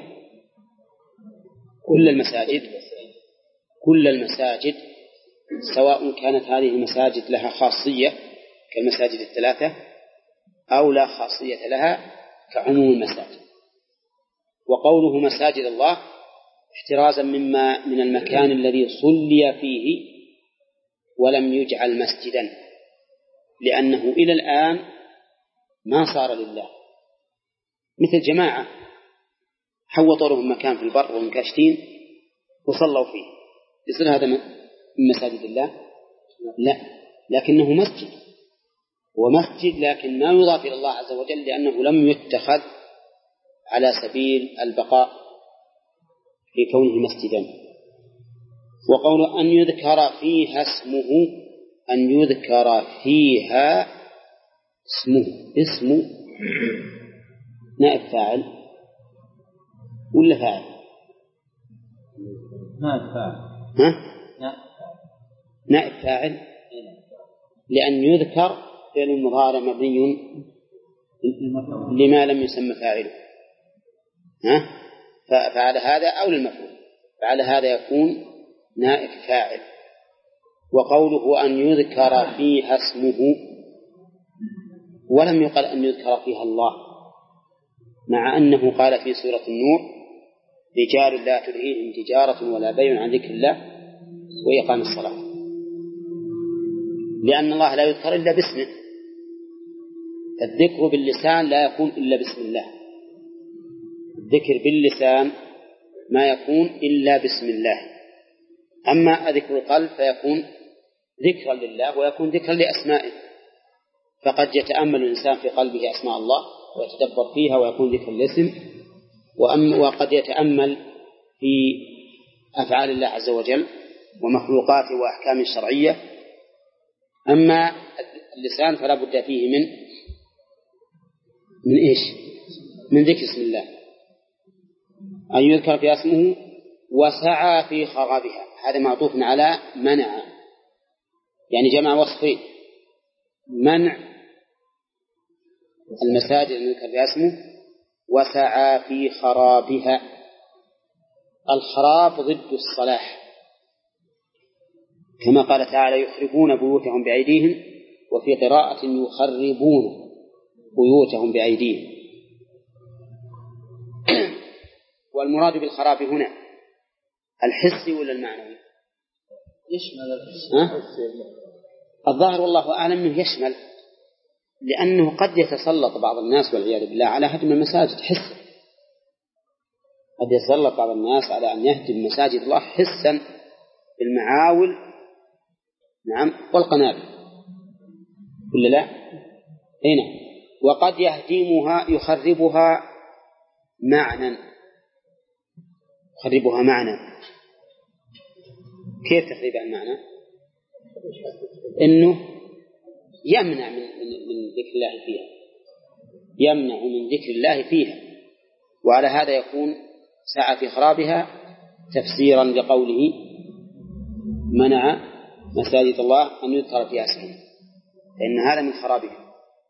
كل المساجد كل المساجد سواء كانت هذه المساجد لها خاصية كالمساجد الثلاثة أو لا خاصية لها كعموم المساجد. وقوله مساجد الله احترازا مما من المكان الذي صلي فيه ولم يجعل مسجدا، لأنه إلى الآن ما صار لله، مثل جماعة حوطوا لهم مكان في البر ومكاشتين وصلوا فيه، يصير هذا من مساجد الله؟ لا، لكنه مسجد، ومسجد لكن ما يضاف إلى الله عز وجل لأنه لم يتخذ على سبيل البقاء في كونه مسجدا. وقول أن يذكر فيها اسمه، أن يذكر فيها اسمه اسمه نائب فاعل ولا فاعل؟ نائب فاعل. ها؟ نائب فاعل لأن يذكر فعل المضارع مبني لما لم يسمى فاعله. ها؟ فعلى هذا أو للمفعول، فعلى هذا يكون نائب فاعل. وقوله أن يذكر فيها اسمه، ولم يقل أن يذكر فيها الله، مع أنه قال في سورة النور: رجال لا تلهيهم تجارة ولا بيع عن ذكر الله وإقام الصلاة، لأن الله لا يذكر إلا باسمه. الذكر باللسان لا يكون إلا باسم الله، الذكر باللسان ما يكون إلا باسم الله. أما ذكر القلب فيكون ذكرا لله ويكون ذكرا لأسمائه، فقد يتأمل الإنسان في قلبه أسماء الله ويتدبر فيها ويكون ذكر الاسم، وقد يتأمل في أفعال الله عز وجل ومخلوقاته وأحكامه الشرعية. أما اللسان فلا بد فيه من من إيش؟ من ذكر اسم الله، أن يذكر في اسمه. وسعى في خرابها، هذا معطوف على منع، يعني جمع وصفين: منع المساجد أن يذكر في اسمه، وسعى في خرابها. الخراب ضد الصلاح، كما قال تعالى: يخربون بيوتهم بأيديهم، وفي قراءة يخربون بيوتهم بأيديهم. والمراد بالخراب هنا الحسي ولا المعنوي؟ يشمل الحس. الظاهر والله أعلم أنه يشمل، لأنه قد يتسلط بعض الناس والعياذ بالله على هدم المساجد حسا، قد يتسلط بعض الناس على أن يهدم مساجد الله حسا بالمعاول، نعم، والقنابل، ولا لا؟ هنا. وقد يهدمها يخربها معنى، يخربها معنى. كيف تخريب المعنى؟ إنه يمنع من من ذكر الله فيها، يمنع من ذكر الله فيها. وعلى هذا يكون سعى في خرابها تفسيرا لقوله: منع مساجد الله أن يذكر فيها اسمه، فإن هذا من خرابها.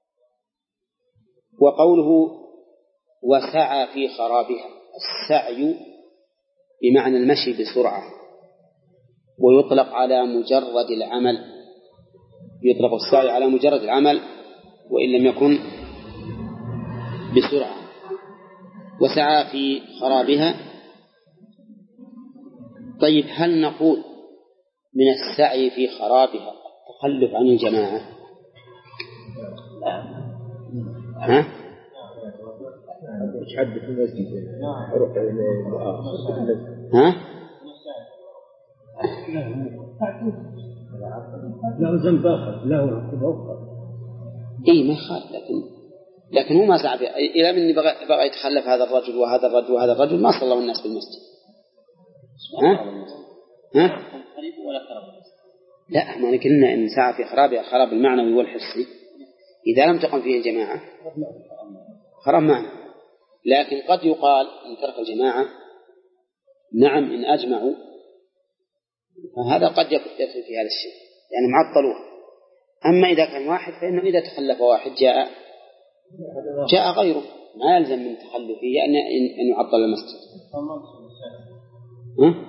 وقوله: وسعى في خرابها، السعي بمعنى المشي بسرعة، ويطلق على مجرد العمل، يطلق السعي على مجرد العمل وإن لم يكن بسرعة. وسعى في خرابها. طيب، هل نقول من السعي في خرابها التخلف عن الجماعة؟ ها؟ يتحدث في المسجد، أروح ها؟ له ذنب آخر، له عقوبة أخرى. إيه ما يخالف، لكن لكن هو ما سعى فيه. إذا مني بغى, بغى يتخلف هذا الرجل وهذا الرجل وهذا الرجل، ما صلوا الناس في المسجد. ها؟ ها؟ لا، ما قلنا إن سعى في خرابها خراب المعنوي والحسي. إذا لم تقم فيه الجماعة خراب معنى. لكن قد يقال إن ترك الجماعة نعم إن أجمعوا، فهذا قد يدخل في هذا الشيء، يعني معطلوه. أما إذا كان واحد فإنه إذا تخلف واحد جاء جاء غيره، ما يلزم من تخلفه أن أن يعطل المسجد. ها؟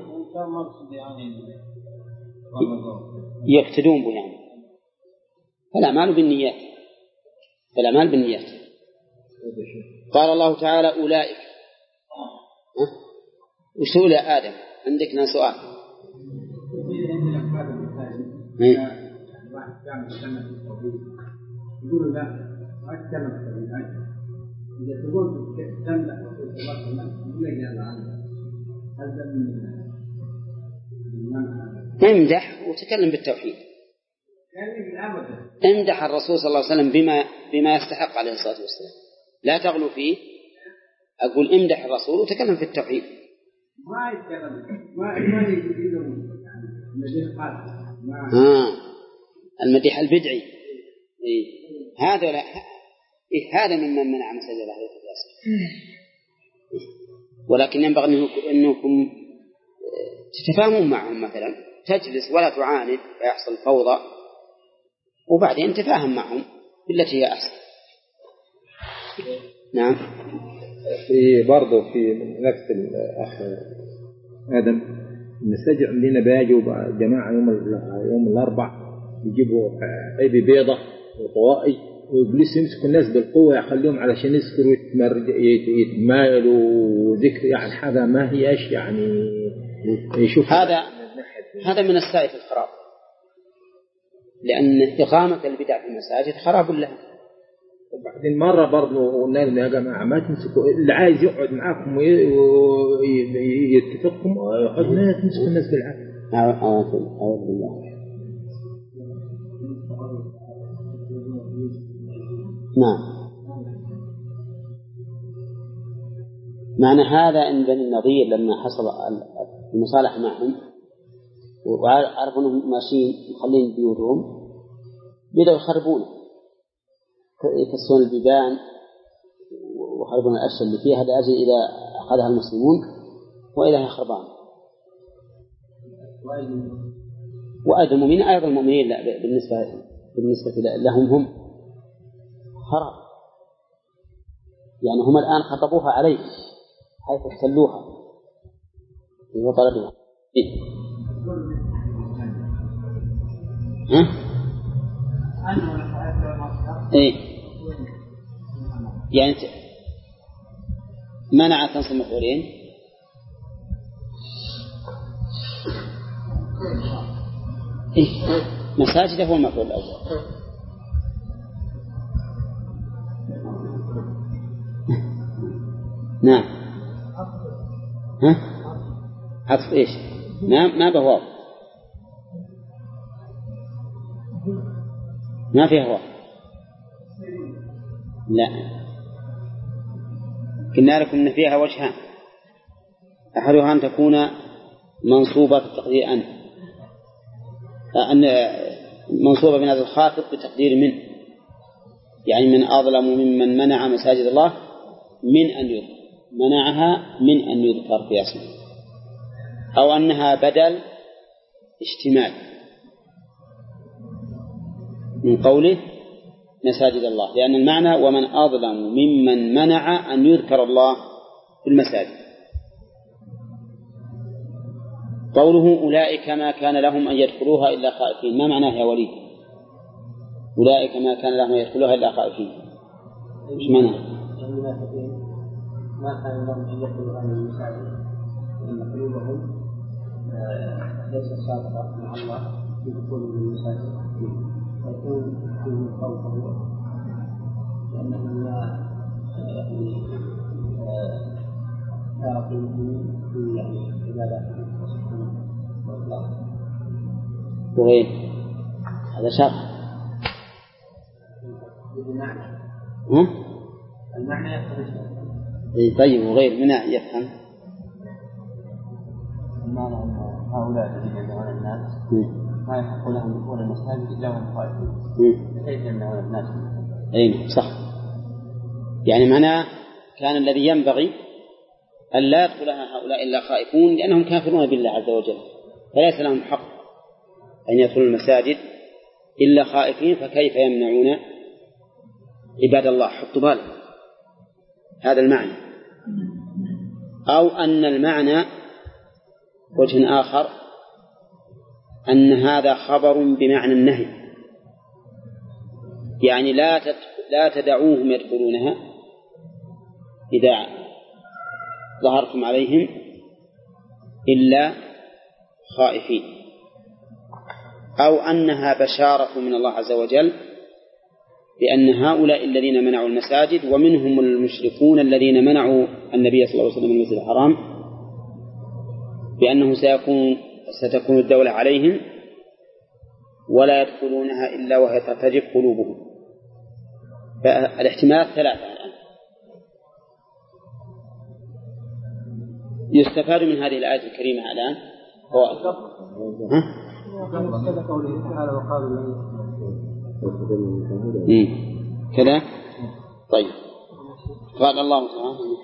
يقتدون به يعني. فالأعمال بالنيات، فالأعمال بالنيات. قال الله تعالى: أولئك. وش سؤال يا آدم؟ عندك سؤال؟ يقول لا ما أتكلم في الآية. إذا تقول تمدح رسول الله صلى الله عليه وسلم يقول لك هذا عنه، هذا من امدح وتكلم بالتوحيد. امدح الرسول صلى الله عليه وسلم بما بما يستحق عليه الصلاة والسلام، لا تغلو فيه. أقول امدح الرسول وتكلم في التوحيد. ما يتكلم ما ما يجيده يعني المديح قال ما آه المديح البدعي إيه هذا لا إيه هذا ممن منع مساجد الله للقياس. ولكن ينبغي أنكم تتفاهمون معهم، مثلا تجلس ولا تعاند فيحصل فوضى، وبعدين تفاهم معهم بالتي هي أحسن. نعم. في برضه في نفس الأخ آدم، المساجد عندنا بيجوا جماعة يوم يوم الأربع يجيبوا عيب بيضة وطوائي ويجلسوا يمسكوا الناس بالقوة يخليهم علشان يذكروا يتمايلوا وذكر يعني حاجة ما هيش يعني يشوف. هذا هذا من السائف الخراب، لأن إقامة البدع في المساجد خراب لها. وبعدين مرة برضو قلنا لهم يا جماعة ما تمسكوا، اللي عايز يقعد معاكم ويتفقكم يقعد، ما تمسكوا الناس بالعافية. أعوذ بالله. نعم. معنى هذا أن بني النضير لما حصل المصالحة معهم وعرفوا أنهم ماشيين مخلين بيوتهم بدأوا يخربون، يكسرون البيبان ويخربون الأشياء اللي فيها لأجل إذا أخذها المسلمون وإذا هي خربان. وأيضا المؤمنين أيضا المؤمنين لا بالنسبة بالنسبة لهم هم خراب، يعني هم الآن خطبوها عليه حيث احتلوها وطردوها. إيه؟ ها؟ إيه؟ يعني منع كنص المفعولين. إيه؟ مساجد هو المفعول الأول. نعم. ها؟ عطف إيش؟ نعم ما بهواو، ما فيه هواو. لا، قلنا لكم إن فيها وجهان، أحدها أن تكون منصوبة بتقدير أن أن منصوبة بهذا الخافض بتقدير من، يعني من أظلم ممن منع مساجد الله من أن يذكر، منعها من أن يذكر في اسمه، أو أنها بدل اشتمال من قوله مساجد الله، لأن المعنى ومن أظلم ممن منع أن يذكر الله في المساجد. قوله أولئك ما كان لهم أن يدخلوها إلا خائفين، ما معناه يا وليد؟ أولئك ما كان لهم أن يدخلوها إلا خائفين، إيش معناه؟ ما كان لهم أن يدخلوا هذه المساجد لأن قلوبهم ليست صادقة مع الله في دخول المساجد، فيكون فيهم خوفه لأنهم لا تاركوا في يعني عباداتهم وإخلاصهم. وغير هذا شرح. المعنى ها؟ المعنى يختلف. طيب وغير من يفهم. المعنى أن هؤلاء الذين يدعون الناس ما يحق لهم دخول المساجد إلا وهم خائفون، كيف يمنعون الناس؟ أي صح. يعني معناه كان الذي ينبغي أن لا يدخلها هؤلاء إلا خائفون لأنهم كافرون بالله عز وجل، فليس لهم حق أن يدخلوا المساجد إلا خائفين، فكيف يمنعون عباد الله؟ حطوا بالهم هذا المعنى. أو أن المعنى وجه آخر أن هذا خبر بمعنى النهي، يعني لا لا تدعوهم يدخلونها إذا ظهرتم عليهم إلا خائفين، أو أنها بشارة من الله عز وجل بأن هؤلاء الذين منعوا المساجد ومنهم المشركون الذين منعوا النبي صلى الله عليه وسلم من المسجد الحرام بأنه سيكون ستكون الدولة عليهم ولا يدخلونها إلا وهي ترتجف قلوبهم. فالاحتمالات ثلاثة الآن. يستفاد من هذه الآية الكريمة الآن هو ها؟ كذا. طيب قال الله سبحانه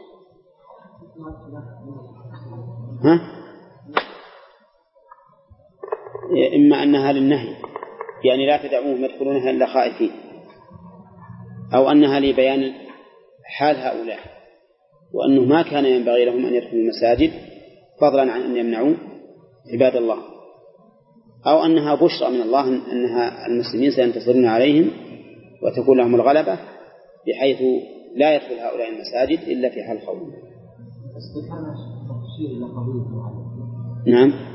ها إما أنها للنهي يعني لا تدعوهم يدخلونها إلا خائفين، أو أنها لبيان حال هؤلاء وأنه ما كان ينبغي لهم أن يدخلوا المساجد فضلا عن أن يمنعوا عباد الله، أو أنها بشرى من الله أنها المسلمين سينتصرون عليهم وتكون لهم الغلبة بحيث لا يدخل هؤلاء المساجد إلا في حال خوف. نعم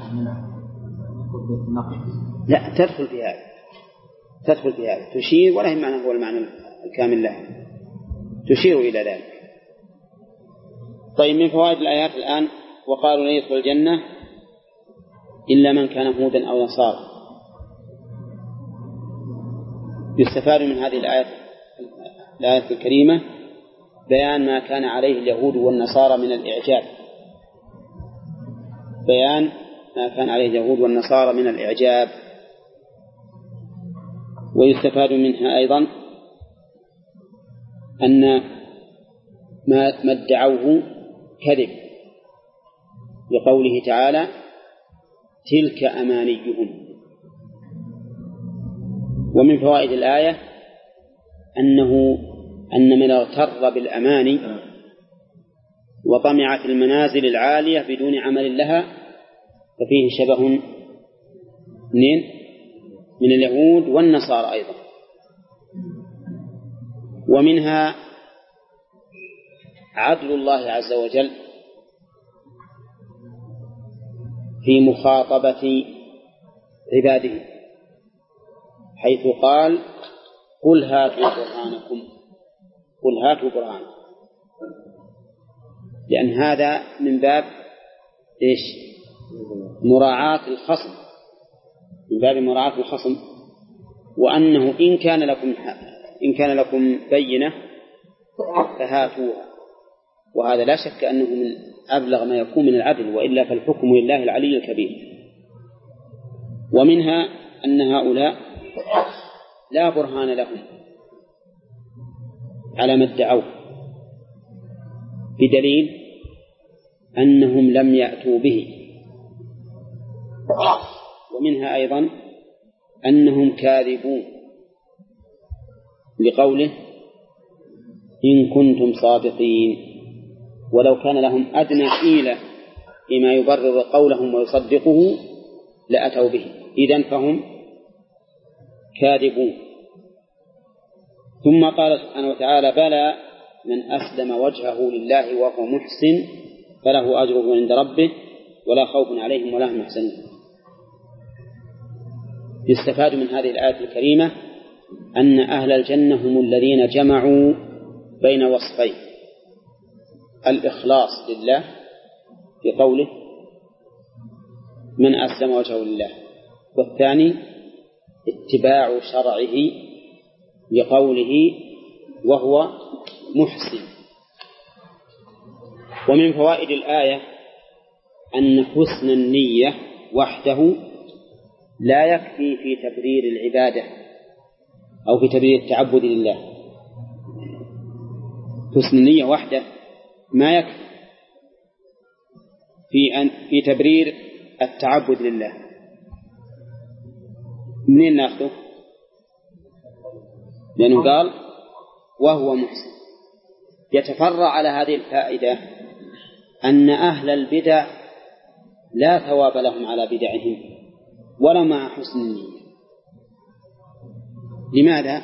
لا تدخل في هذا تدخل في هذا تشير، ولا هي معنى هو المعنى الكامل لها، تشير إلى ذلك. طيب من فوائد الآيات الآن وقالوا لا يدخل الجنة إلا من كان هودا أو نصارى. يستفاد من هذه الآيات الآية الكريمة بيان ما كان عليه اليهود والنصارى من الإعجاب بيان ما كان عليه اليهود والنصارى من الإعجاب. ويستفاد منها أيضا أن ما ادعوه كذب لقوله تعالى تلك أمانيهم. ومن فوائد الآية أنه أن من اغتر بالأماني وطمع في المنازل العالية بدون عمل لها ففيه شبه من من اليهود والنصارى أيضا. ومنها عدل الله عز وجل في مخاطبة عباده حيث قال قل هاتوا برهانكم قل هاتوا برهانكم، لأن هذا من باب إيش؟ مراعاة الخصم، من باب مراعاة الخصم، وأنه إن كان لكم إن كان لكم بينة فهاتوها، وهذا لا شك أنه من أبلغ ما يكون من العدل، وإلا فالحكم لله العلي الكبير. ومنها أن هؤلاء لا برهان لهم على ما ادعوه بدليل أنهم لم يأتوا به. ومنها أيضا أنهم كاذبون لقوله إن كنتم صادقين، ولو كان لهم أدنى حيلة فيما يبرر قولهم ويصدقه لأتوا به، إذن فهم كاذبون. ثم قال سبحانه وتعالى بلى من أسلم وجهه لله وهو محسن فله أجره عند ربه ولا خوف عليهم ولا هم يحزنون. يستفاد من هذه الآية الكريمة أن أهل الجنة هم الذين جمعوا بين وصفين: الإخلاص لله في قوله من أسلم وجهه لله، والثاني اتباع شرعه لقوله وهو محسن. ومن فوائد الآية أن حسن النية وحده لا يكفي في تبرير العبادة أو في تبرير التعبد لله. حسن النية وحده ما يكفي في أن في تبرير التعبد لله. منين نأخذه؟ لأنه قال وهو محسن. يتفرع على هذه الفائدة أن أهل البدع لا ثواب لهم على بدعهم ولا مع حسن النية. لماذا؟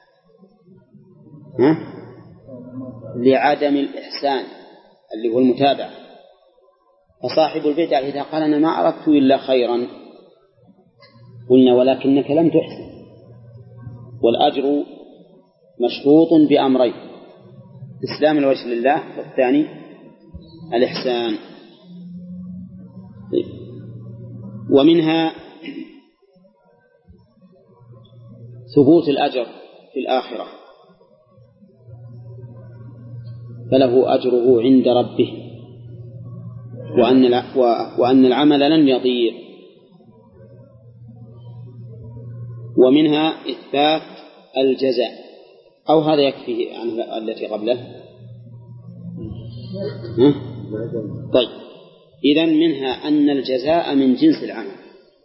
ها؟ لعدم الإحسان اللي هو المتابعة. فصاحب البدع إذا قال أنا ما أردت إلا خيرا قلنا ولكنك لم تحسن، والأجر مشروط بأمرين: إسلام الوجه لله، والثاني الإحسان. ومنها ثبوت الأجر في الآخرة، فله أجره عند ربه، وأن وأن العمل لن يضيع. ومنها إثبات الجزاء، أو هذا يكفي عن التي قبله. ها؟ طيب، إذن منها أن الجزاء من جنس العمل،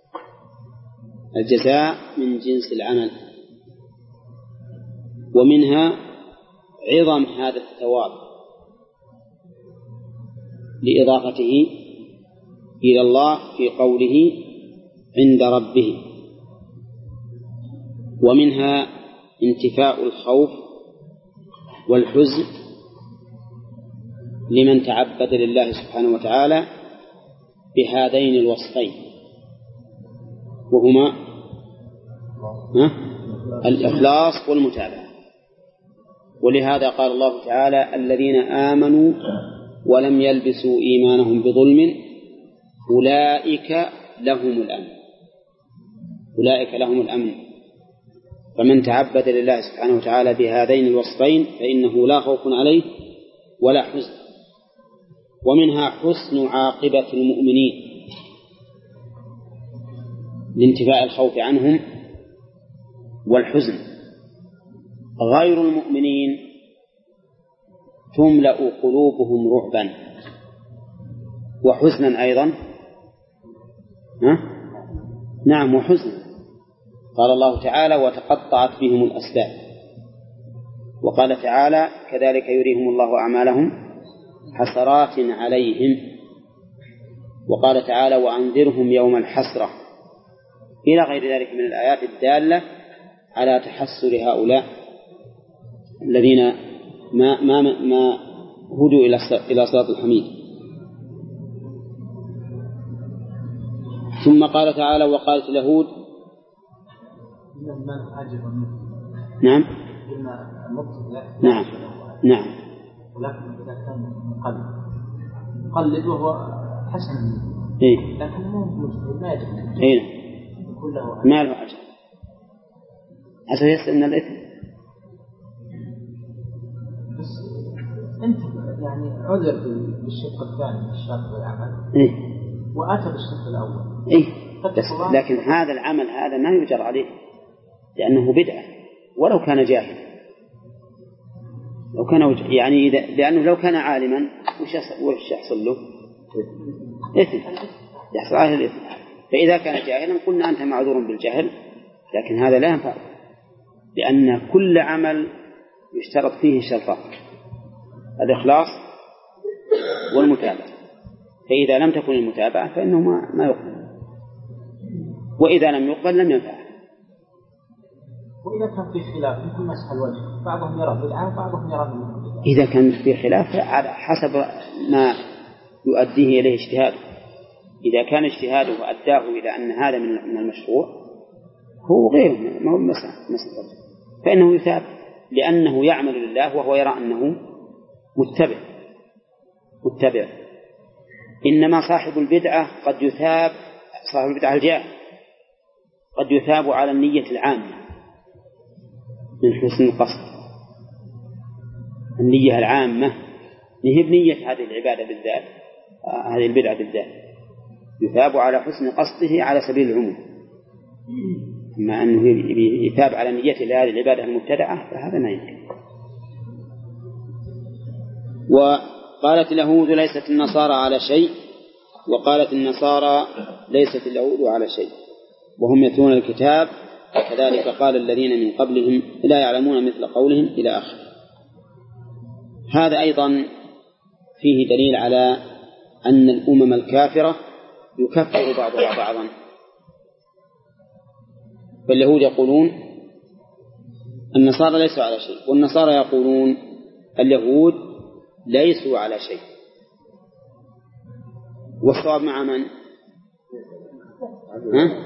الجزاء من جنس العمل. ومنها عظم هذا الثواب لإضافته إلى الله في قوله عند ربه. ومنها انتفاء الخوف والحزن لمن تعبد لله سبحانه وتعالى بهذين الوصفين، وهما الإخلاص والمتابعة. ولهذا قال الله تعالى الذين آمنوا ولم يلبسوا إيمانهم بظلم أولئك لهم الأمن، أولئك لهم الأمن. فمن تعبد لله سبحانه وتعالى بهذين الوصفين فإنه لا خوف عليه ولا حزن. ومنها حسن عاقبة المؤمنين لانتفاء الخوف عنهم والحزن. غير المؤمنين تملأ قلوبهم رعبا وحزنا أيضا. ها؟ نعم، وحزنا. قال الله تعالى وتقطعت بهم الأسباب. وقال تعالى كذلك يريهم الله أعمالهم حسرات عليهم. وقال تعالى وأنذرهم يوم الحسرة، إلى غير ذلك من الآيات الدالة على تحسر هؤلاء الذين ما ما ما هدوا إلى إلى صراط الحميد. ثم قال تعالى وقالت اليهود نعم نعم نعم ولكن إذا كان مقلد مقلد وهو حسن إيه؟ لكن مو مجتهد ما يجب إيه؟ كله ما له أجر عشان يستن الإثم. بس أنت يعني عذر بالشق الثاني من الشرط والعمل إيه؟ وأتى بالشق الأول إيه؟ بس لكن هذا العمل هذا ما يجر عليه لأنه بدعة ولو كان جاهلا. لو كان يعني إذا لأنه لو كان عالما وش يحصل له؟ إثم، يحصل عليه الإثم. فإذا كان جاهلا قلنا أنت معذور بالجهل، لكن هذا لا ينفع لأن كل عمل يشترط فيه شرطان: الإخلاص والمتابعة. فإذا لم تكن المتابعة فإنه ما ما يقبل، وإذا لم يقبل لم ينفع. وإذا كان في خلاف يمكن مسح الوجه، بعضهم يرى بدعة وبعضهم يرى بدعة. إذا كان في خلاف على حسب ما يؤديه إليه اجتهاده. إذا كان اجتهاده أداه إلى أن هذا من المشروع هو غير ما هو مسح مسح فإنه يثاب لأنه يعمل لله وهو يرى أنه متبع متبع. إنما صاحب البدعة قد يثاب، صاحب البدعة الجاهل قد يثاب على النية العامة من حسن القصد. النية العامة هي بنية هذه العبادة بالذات، هذه البدعة بالذات يثاب على حسن قصده على سبيل العموم. أما أنه يثاب على نيته لهذه العبادة المبتدعة فهذا ما يمكن. وقالت اليهود ليست النصارى على شيء، وقالت النصارى ليست اليهود على شيء وهم يتلون الكتاب وكذلك قال الذين من قبلهم لا يعلمون مثل قولهم إلى آخر. هذا أيضا فيه دليل على أن الأمم الكافرة يكفر بعضها بعضا. فاليهود يقولون النصارى ليسوا على شيء، والنصارى يقولون اليهود ليسوا على شيء. والصواب مع من؟ ها؟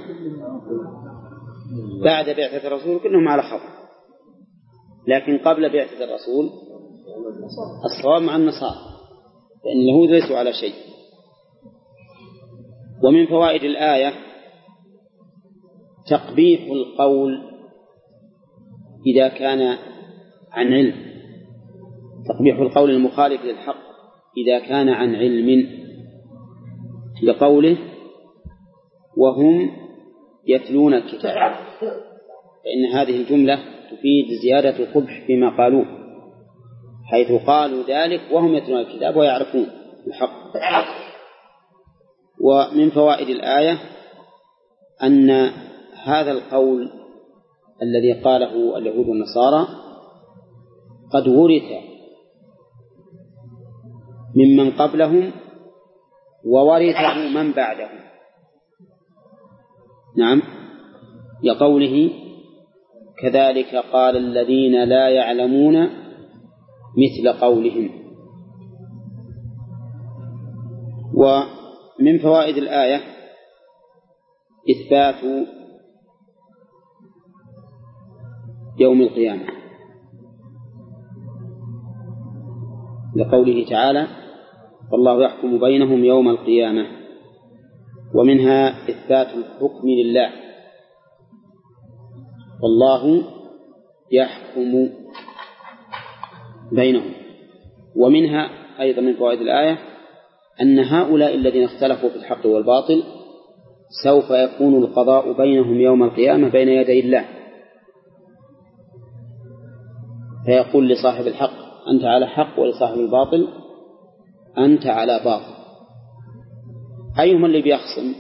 بعد بعثة الرسول كلهم على خطأ، لكن قبل بعثة الرسول الصواب مع النصارى، لأن اليهود ليسوا على شيء. ومن فوائد الآية تقبيح القول إذا كان عن علم، تقبيح القول المخالف للحق إذا كان عن علم، لقوله وهم يتلون الكتاب. فإن هذه الجملة تفيد زيادة القبح فيما قالوه، حيث قالوا ذلك وهم يتلون الكتاب ويعرفون الحق. ومن فوائد الآية أن هذا القول الذي قاله اليهود والنصارى قد ورث ممن قبلهم وورثه من بعدهم. نعم، لقوله كذلك قال الذين لا يعلمون مثل قولهم. ومن فوائد الآية إثبات يوم القيامة، لقوله تعالى والله يحكم بينهم يوم القيامة. ومنها إثبات الحكم لله، والله يحكم بينهم. ومنها أيضا من فوائد الآية أن هؤلاء الذين اختلفوا في الحق والباطل سوف يكون القضاء بينهم يوم القيامة بين يدي الله، فيقول لصاحب الحق أنت على حق، ولصاحب الباطل أنت على باطل. أيهما اللي بيخصم؟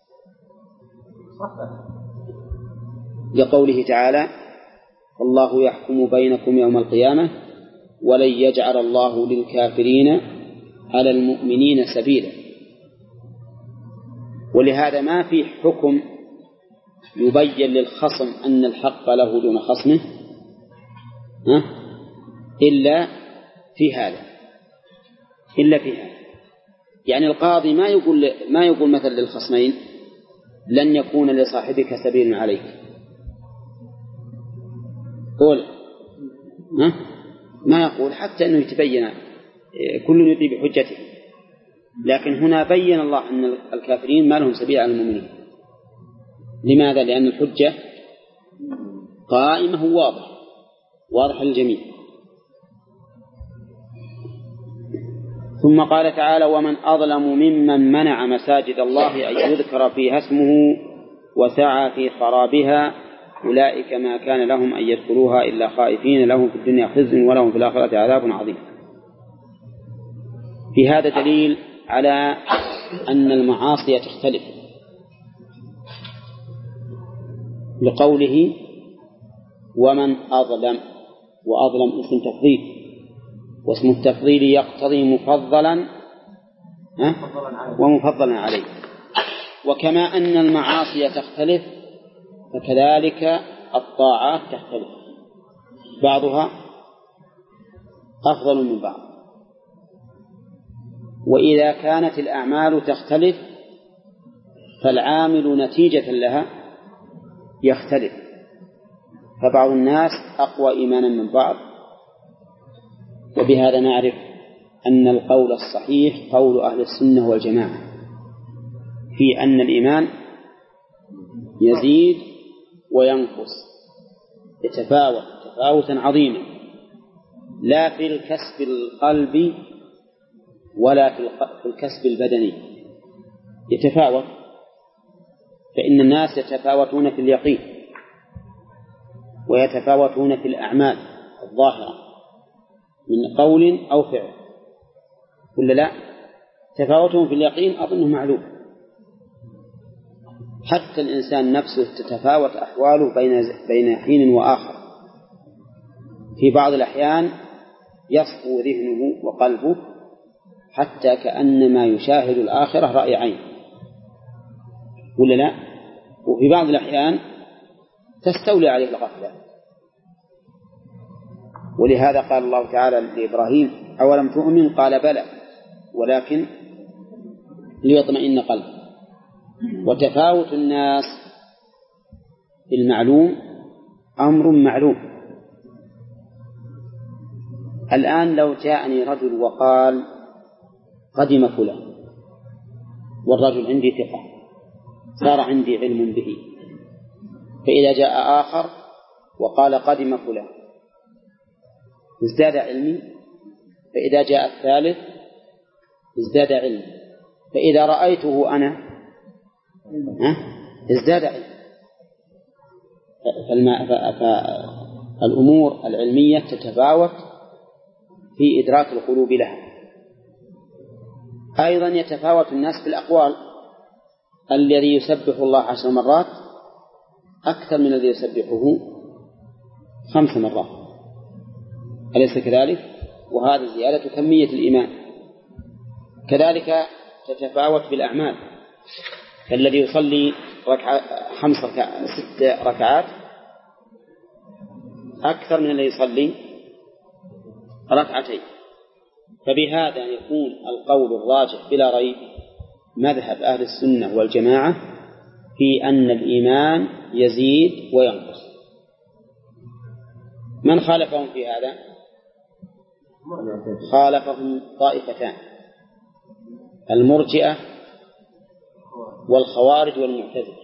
لقوله تعالى والله يحكم بينكم يوم القيامة ولن يجعل الله للكافرين على المؤمنين سبيلا. ولهذا ما في حكم يبين للخصم أن الحق له دون خصمه إلا في هذا إلا في هذا يعني القاضي ما يقول ما يقول مثلا للخصمين لن يكون لصاحبك سبيل عليك، قول ها ما يقول حتى أنه يتبين كل يطيب بحجته. لكن هنا بين الله أن الكافرين ما لهم سبيل على المؤمنين. لماذا؟ لأن الحجة قائمة واضح واضح للجميع. ثم قال تعالى ومن أظلم ممن منع مساجد الله أن يذكر فيها اسمه وسعى في خرابها أولئك ما كان لهم أن يدخلوها إلا خائفين لهم في الدنيا خزي ولهم في الآخرة عذاب عظيم. في هذا دليل على أن المعاصي تختلف، لقوله ومن أظلم، وأظلم اسم تفضيل، واسم التفضيل يقتضي مفضلا ومفضلا عليه. وكما أن المعاصي تختلف فكذلك الطاعات تختلف، بعضها أفضل من بعض. وإذا كانت الأعمال تختلف فالعامل نتيجة لها يختلف، فبعض الناس أقوى إيمانا من بعض. وبهذا نعرف أن القول الصحيح قول أهل السنة والجماعة في أن الإيمان يزيد وينقص، يتفاوت تفاوتا عظيما، لا في الكسب القلبي ولا في الكسب البدني، يتفاوت. فإن الناس يتفاوتون في اليقين ويتفاوتون في الأعمال الظاهرة من قول أو فعل، ولا لا؟ تفاوتهم في اليقين أظنه معلوم. حتى الإنسان نفسه تتفاوت أحواله بين بين حين وآخر. في بعض الأحيان يصفو ذهنه وقلبه حتى كأنما يشاهد الآخرة رأي عين، ولا لا؟ وفي بعض الأحيان تستولي عليه الغفلة. ولهذا قال الله تعالى لإبراهيم أولم تؤمن؟ قال بلى ولكن ليطمئن قلبه. وتفاوت الناس في المعلوم أمر معلوم. الآن لو جاءني رجل وقال قدم فلان، والرجل عندي ثقة صار عندي علم به، فإذا جاء آخر وقال قدم فلان ازداد علمي، فإذا جاء الثالث ازداد علمي، فإذا رأيته أنا ازداد علمي. فالأمور العلمية تتفاوت في إدراك القلوب لها. أيضا يتفاوت الناس في الأقوال، الذي يسبح الله عشر مرات أكثر من الذي يسبحه خمس مرات، أليس كذلك؟ وهذا زيادة كمية الإيمان. كذلك تتفاوت بالأعمال، فالذي يصلي ركعة خمس ركعات ست ركعات أكثر من الذي يصلي ركعتين. فبهذا يكون القول الراجح بلا ريب مذهب أهل السنة والجماعة في أن الإيمان يزيد وينقص. من خالفهم في هذا؟ خالفهم طائفتان: المرجئة والخوارج والمعتزلة.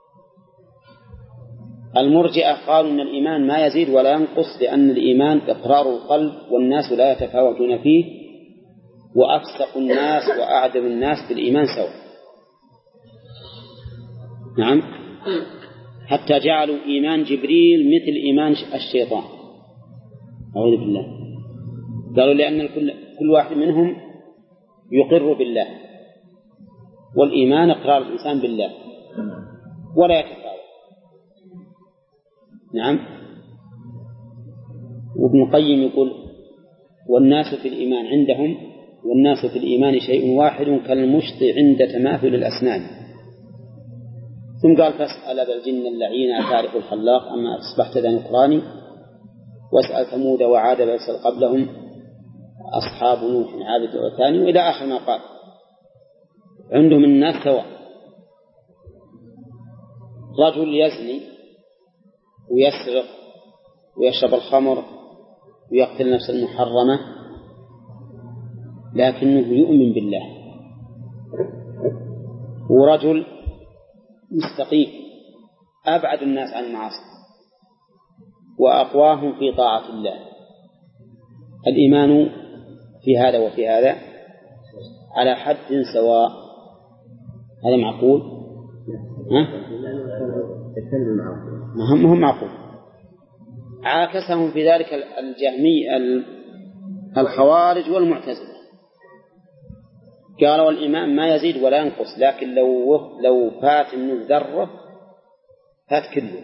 المرجئة قالوا أن الإيمان ما يزيد ولا ينقص، لأن الإيمان إقرار القلب والناس لا يتفاوتون فيه، وأفسق الناس وأعدم الناس بالإيمان سواء. نعم، حتى جعلوا إيمان جبريل مثل إيمان الشيطان، أعوذ بالله. قالوا لأن كل واحد منهم يقر بالله، والإيمان إقرار الإنسان بالله ولا يتفاوت. نعم. وابن القيم يقول: والناس في الإيمان عندهم والناس في الإيمان شيء واحد كالمشط عند تماثل الأسنان. ثم قال: فاسأل أبا الجن اللعين أتعرف الخلاق أما أصبحت ذا نكراني، واسأل ثمود وعاد فاسأل قبلهم أصحاب نوح عابد وثاني، وإلى آخر ما قال. عندهم الناس سواء. رجل يزني ويسرق ويشرب الخمر ويقتل نفس المحرمة لكنه يؤمن بالله، ورجل مستقيم أبعد الناس عن المعاصي وأقواهم في طاعة الله. الإيمان في هذا وفي هذا على حد سواء. هذا معقول؟ ها؟ مهم هم معقول. عاكسهم في ذلك الجهمي الخوارج والمعتزلة، قالوا الإيمان ما يزيد ولا ينقص، لكن لو لو فات من الذرة فات كله.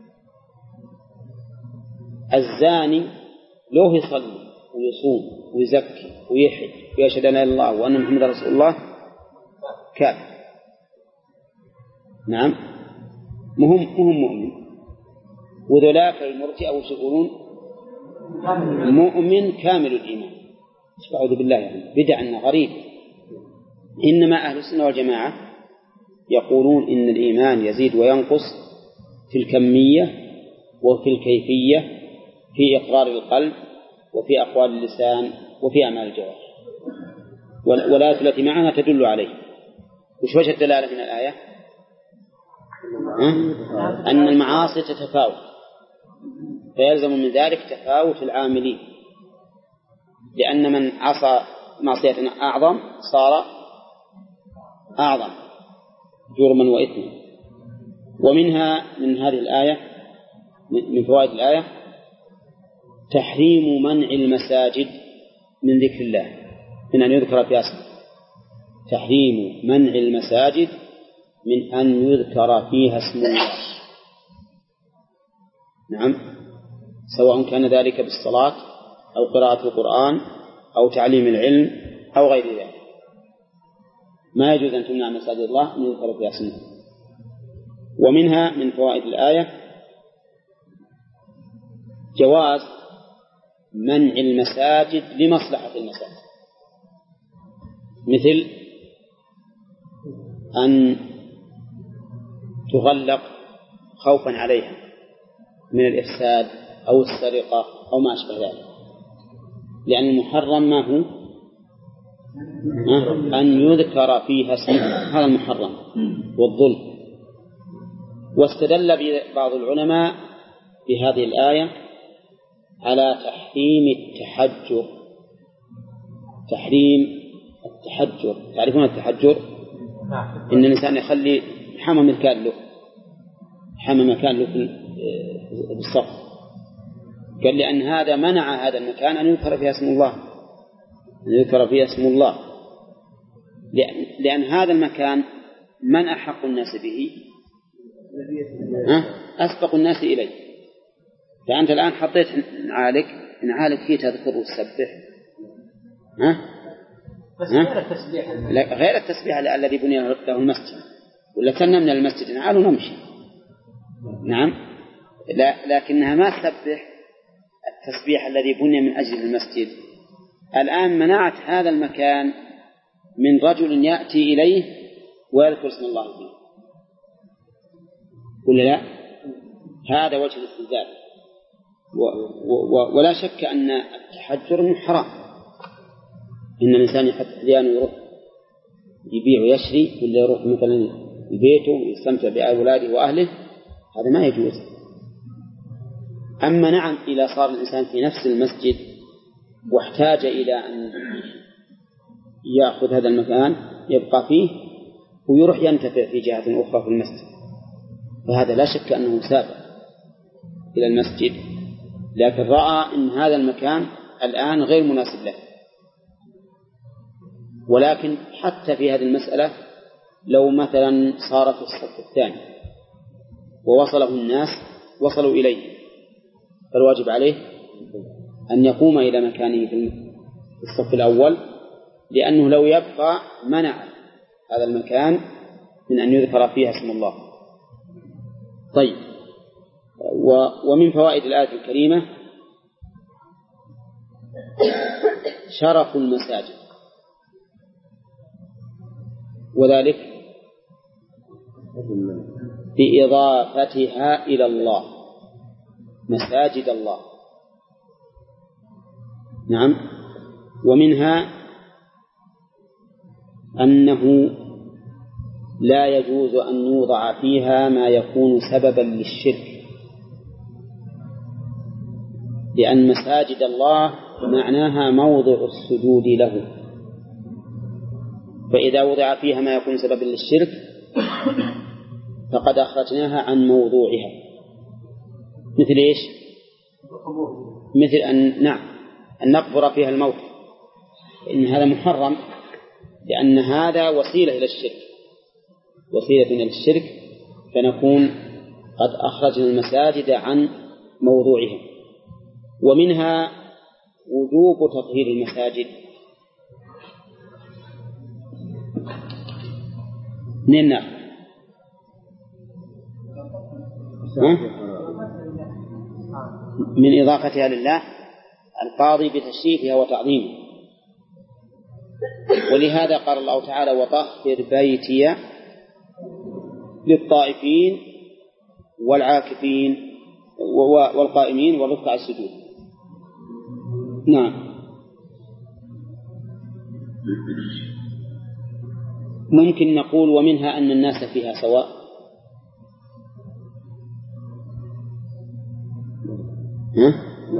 الزاني لو يصلي ويصوم ويزكي ويحج ويشهد أن لا إله إلا الله وأن محمد رسول الله كافر. نعم، مهم مهم مؤمن. وذلاك المرجئة وش يقولون؟ مؤمن كامل الإيمان. أعوذ بالله، يعني بدعة غريب. إنما أهل السنة والجماعة يقولون إن الإيمان يزيد وينقص في الكمية وفي الكيفية، في إقرار القلب وفي أقوال اللسان وفي أعمال الجوارح. والآيات التي معنا تدل عليه. وش وجه الدلالة من الآية؟ أن المعاصي تتفاوت، فيلزم من ذلك تفاوت العاملين، لأن من عصى معصية أعظم صار أعظم جرما وإثما. ومنها من هذه الآية من فوائد الآية تحريم منع المساجد من ذكر الله، من أن يذكر فيها اسمه. تحريم منع المساجد من أن يذكر فيها اسم الله. نعم، سواء كان ذلك بالصلاة أو قراءة القرآن أو تعليم العلم أو غير ذلك. ما يجوز أن تمنع مساجد الله أن يذكر فيها اسمه. ومنها من فوائد الآية جواز منع المساجد لمصلحة المساجد، مثل أن تغلق خوفا عليها من الإفساد أو السرقة أو ما أشبه ذلك، لأن المحرم ما هو أن يذكر فيها اسمه، هذا المحرم والظلم. واستدل بعض العلماء بهذه الآية على تحريم التحجر. تحريم التحجر، تعرفون التحجر؟ إن الإنسان يخلي حمى مكان له حمى مكان له بالصف. قال لأن هذا منع هذا المكان أن يذكر فيه اسم الله، أن يذكر فيه اسم الله، لأن, لأن هذا المكان من أحق الناس به؟ أسبق الناس إليه. فأنت الآن حطيت نعالك نعالك فيه تذكر وتسبح، ها؟ بس غير التسبيح غير التسبيح الذي بني له المسجد، ولا كنا من المسجد نعال ونمشي. نعم، لا لكنها ما تسبح التسبيح الذي بني من أجل المسجد. الآن منعت هذا المكان من رجل يأتي إليه ويذكر اسم الله فيه، ولا لا؟ هذا وجه الاستدلال. ولا شك أن التحجر من حرام، إن الإنسان يحط حذيانه ويروح يبيع ويشري، ولا يروح مثلا بيته ويستمتع بأولاده وأهله، هذا ما يجوز. أما نعم إذا صار الإنسان في نفس المسجد واحتاج إلى أن يأخذ هذا المكان يبقى فيه ويروح ينتفع في جهة أخرى في المسجد، فهذا لا شك أنه سابق إلى المسجد، لكن رأى أن هذا المكان الآن غير مناسب له. ولكن حتى في هذه المسألة لو مثلا صار في الصف الثاني ووصله الناس وصلوا إليه، فالواجب عليه أن يقوم إلى مكانه في الصف الأول، لأنه لو يبقى منع هذا المكان من أن يذكر فيها اسم الله. طيب، ومن فوائد الآية الكريمة شرف المساجد، وذلك بإضافتها إلى الله، مساجد الله. نعم. ومنها أنه لا يجوز أن يوضع فيها ما يكون سببا للشرك، لأن مساجد الله معناها موضع السجود له، فإذا وضع فيها ما يكون سببا للشرك فقد أخرجناها عن موضوعها. مثل إيش؟ مثل أن نعم أن نقبر فيها الموت، إن هذا محرم، لأن هذا وسيلة إلى الشرك، وسيلة إلى الشرك، فنكون قد أخرجنا المساجد عن موضوعها. ومنها وجوب تطهير المساجد. من ناحية من إضافتها لله، القاضي بتشريفها وتعظيمها. ولهذا قال الله تعالى: وطهر بيتي للطائفين والعاكفين والقائمين والركع السجود. نعم. ممكن نقول ومنها أن الناس فيها سواء. ها؟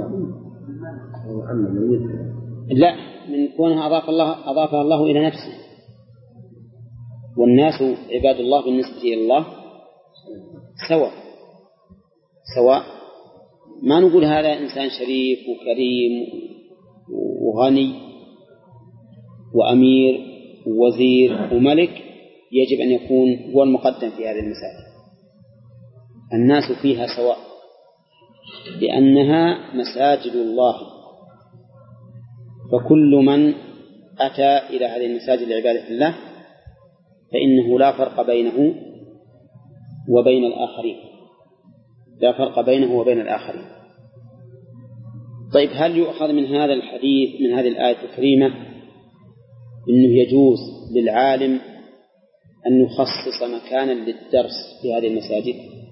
لا، من كونها أضاف الله أضافها الله إلى نفسه، والناس عباد الله بالنسبة إلى الله سواء سواء. ما نقول هذا إنسان شريف وكريم وغني وأمير ووزير وملك يجب أن يكون هو المقدم في هذه المسائل. الناس فيها سواء، لأنها مساجد الله، فكل من أتى إلى هذه المساجد لعبادة الله فإنه لا فرق بينه وبين الآخرين، لا فرق بينه وبين الآخرين. طيب، هل يؤخذ من هذا الحديث، من هذه الآية الكريمة، إنه يجوز للعالم أن يخصص مكانا للدرس في هذه المساجد؟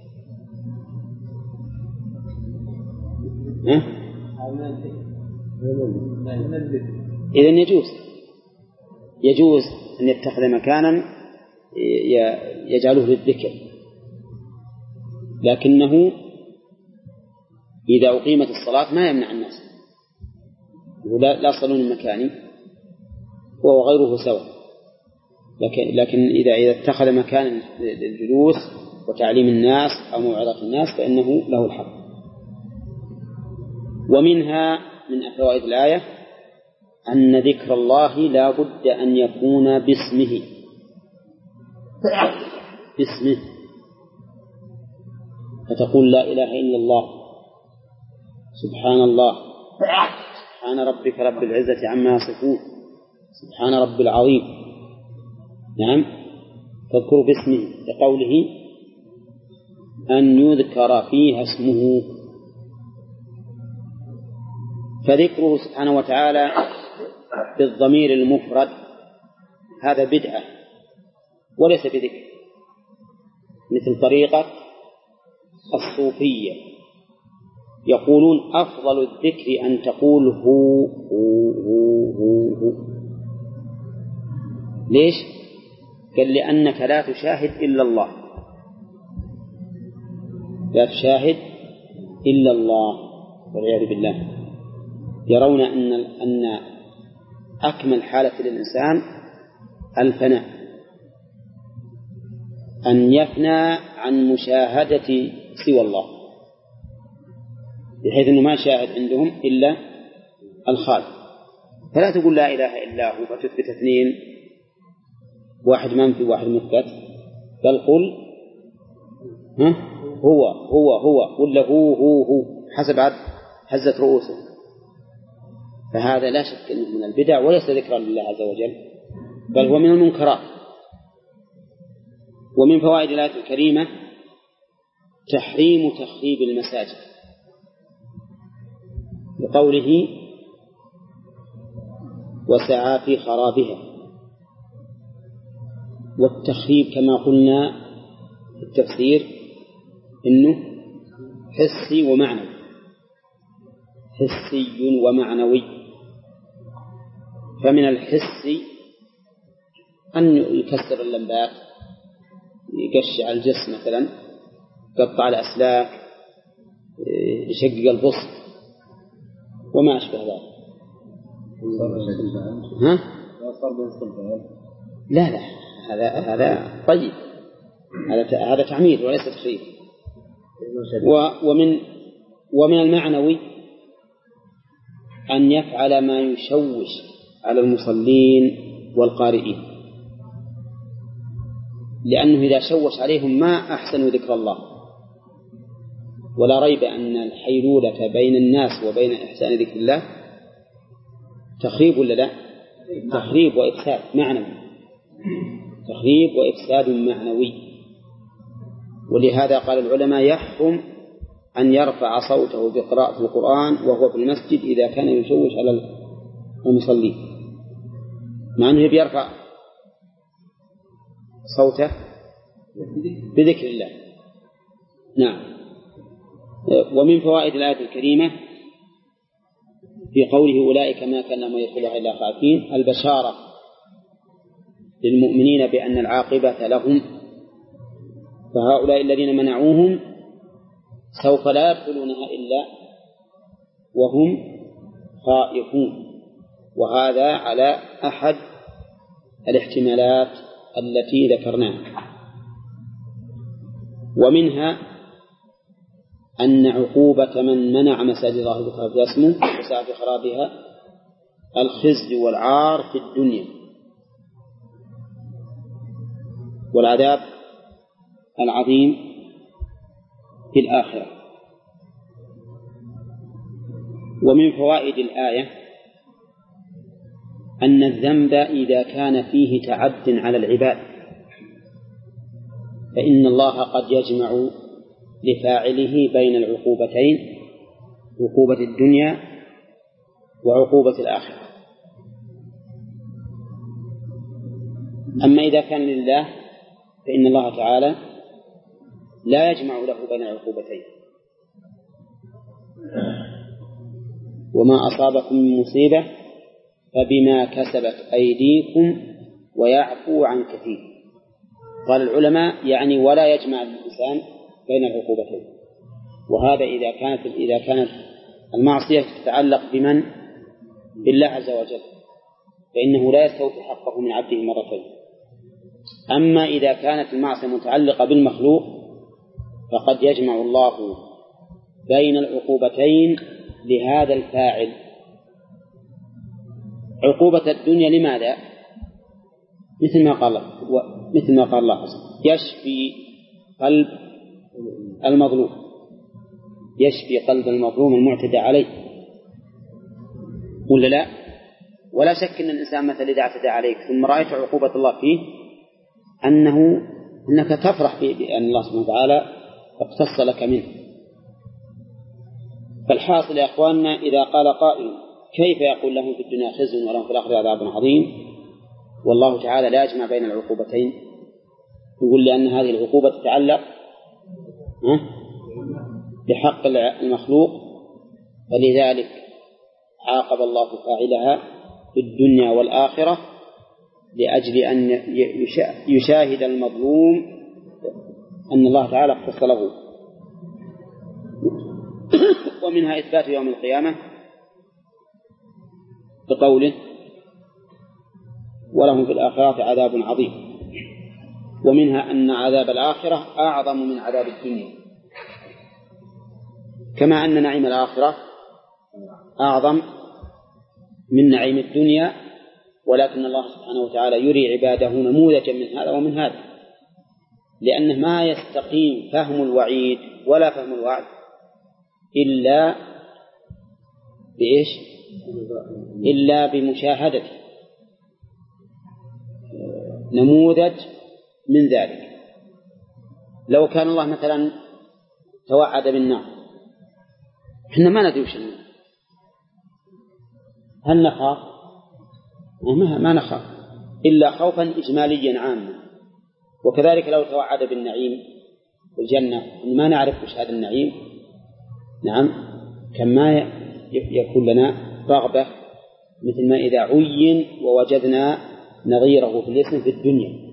ها؟ إذن يجوز يجوز أن يتخذ مكانا يجعله للذكر، لكنه إذا أقيمت الصلاة ما يمنع الناس، ولا لا صلون المكاني هو وغيره سواء. لكن لكن إذا إذا اتخذ مكانا للجلوس وتعليم الناس أو موعظة الناس فإنه له الحق. ومنها من فوائد الآية أن ذكر الله لا بد أن يكون باسمه باسمه فتقول لا إله إلا الله، سبحان الله، سبحان ربك رب العزة عما يصفون، سبحان رب العظيم. نعم، تذكر باسمه لقوله أن يذكر فيها اسمه. فذكره سبحانه وتعالى بالضمير المفرد هذا بدعة وليس بذكر، مثل طريقة الصوفية يقولون أفضل الذكر أن تقول هو هو هو هو, هو. ليش؟ قال لأنك لا تشاهد إلا الله، لا تشاهد إلا الله والعياذ بالله. يرون أن أن أكمل حالة للإنسان الفناء، أن يفنى عن مشاهدة سوى الله، بحيث أنه ما يشاهد عندهم إلا الخالق. فلا تقول لا إله إلا هو فتثبت اثنين، واحد منفي واحد مثبت، بل قل ها هو هو هو ولا هو هو هو حسب عد هزة رؤوسهم. فهذا لا شك أنه من البدع وليس ذكرا لله عز وجل، بل هو من المنكرات. ومن فوائد الآية الكريمة تحريم تخريب المساجد بقوله وسعى في خرابها. والتخريب كما قلنا في التفسير إنه حسي ومعنوي، حسي ومعنوي. فمن الحسي أن يكسر اللمبات، يقشع الجسم مثلا، يقطع الأسلاك، يشقق البسط وما أشبه ذلك. ها؟ لا لا هذا هذا طيب، هذا هذا تعمير وليس تخريب. ومن ومن المعنوي أن يفعل ما يشوش على المصلين والقارئين، لأنه إذا شوش عليهم ما أحسنوا ذكر الله. ولا ريب أن الحيلولة بين الناس وبين إحسان ذكر الله تخريب ولا لا؟ تخريب وإفساد معنوي، تخريب وإفساد معنوي. ولهذا قال العلماء يحرم أن يرفع صوته بقراءة القرآن وهو في المسجد إذا كان يشوش على المصلين، مع أنه بيرفع صوته بذكر الله. نعم. ومن فوائد الآية الكريمة في قوله أولئك ما كان لهم يدخلها إلا خائفين البشارة للمؤمنين بأن العاقبة لهم، فهؤلاء الذين منعوهم سوف لا يدخلونها إلا وهم خائفون. وهذا على أحد الاحتمالات التي ذكرناها. ومنها أن عقوبة من منع مساجد الله بخلاف اسمه وسعى في خرابها الخزي والعار في الدنيا والعذاب العظيم في الآخرة. ومن فوائد الآية أن الذنب إذا كان فيه تعد على العباد فإن الله قد يجمع لفاعله بين العقوبتين، عقوبة الدنيا وعقوبة الآخرة. أما إذا كان لله فإن الله تعالى لا يجمع له بين العقوبتين. وما أصابكم من مصيبة فبما كسبت أيديكم ويعفو عن كثير. قال العلماء يعني ولا يجمع الإنسان بين العقوبتين. وهذا إذا كانت إذا كانت المعصية تتعلق بمن؟ بالله عز وجل، فإنه لا يستوفي حقه من عبده مرتين. أما إذا كانت المعصية متعلقة بالمخلوق فقد يجمع الله بين العقوبتين لهذا الفاعل. عقوبة الدنيا لماذا؟ مثل ما قال مثل ما قال الله يشفي قلب المظلوم، يشفي قلب المظلوم المعتدى عليه، ولا لا؟ ولا شك أن الإنسان مثل إذا اعتدى عليك ثم رأيت عقوبة الله فيه أنه أنك تفرح بأن الله سبحانه وتعالى اقتص لك منه. فالحاصل يا أخواننا إذا قال قائل كيف يقول لهم في الدنيا خزي ولهم في الآخرة عذاب عظيم والله تعالى لا يجمع بين العقوبتين؟ يقول لأن هذه العقوبة تتعلق بحق المخلوق، فلذلك عاقب الله فاعلها في الدنيا والآخرة لأجل أن يشاهد المظلوم أن الله تعالى اختص له. ومنها إثبات يوم القيامة بقوله ولهم في الآخرة عذاب عظيم، ومنها أن عذاب الآخرة أعظم من عذاب الدنيا، كما أن نعيم الآخرة أعظم من نعيم الدنيا، ولكن الله سبحانه وتعالى يري عباده نموذجا من هذا ومن هذا، لأنه ما يستقيم فهم الوعيد ولا فهم الوعد إلا بإيش؟ إلا بمشاهدة نموذج من ذلك. لو كان الله مثلا توعد بالنار إحنا ما ندري وش النار، هل نخاف؟ ما نخاف إلا خوفا إجماليا عاما. وكذلك لو توعد بالنعيم والجنة ما نعرف وش هذا النعيم، نعم كما يكون لنا رغبة مثل ما إذا عين ووجدنا نظيره في الاسم في الدنيا.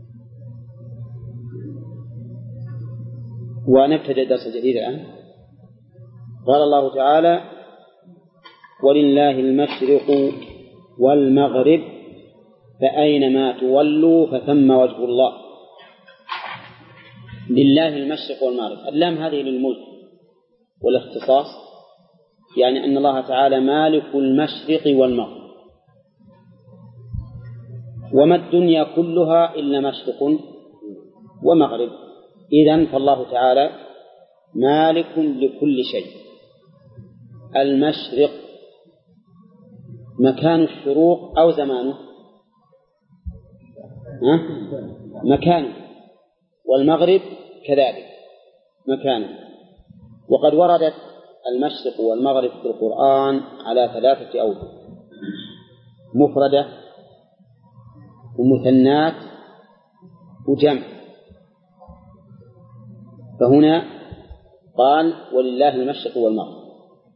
ونبتدأ درس جديد الآن. قال الله تعالى ولله المشرق والمغرب فأينما تولوا فثم وجه الله. لله المشرق والمغرب، اللام هذه للملك والاختصاص، يعني أن الله تعالى مالك المشرق والمغرب، وما الدنيا كلها إلا مشرق ومغرب. إذن فالله تعالى مالك لكل شيء. المشرق مكان الشروق أو زمانه؟ ها؟ مكانه. والمغرب كذلك مكانه. وقد وردت المشرق والمغرب في القرآن على ثلاثة أوجه: مفردة ومثنات وجمع. فهنا قال ولله المشرق والمغرب،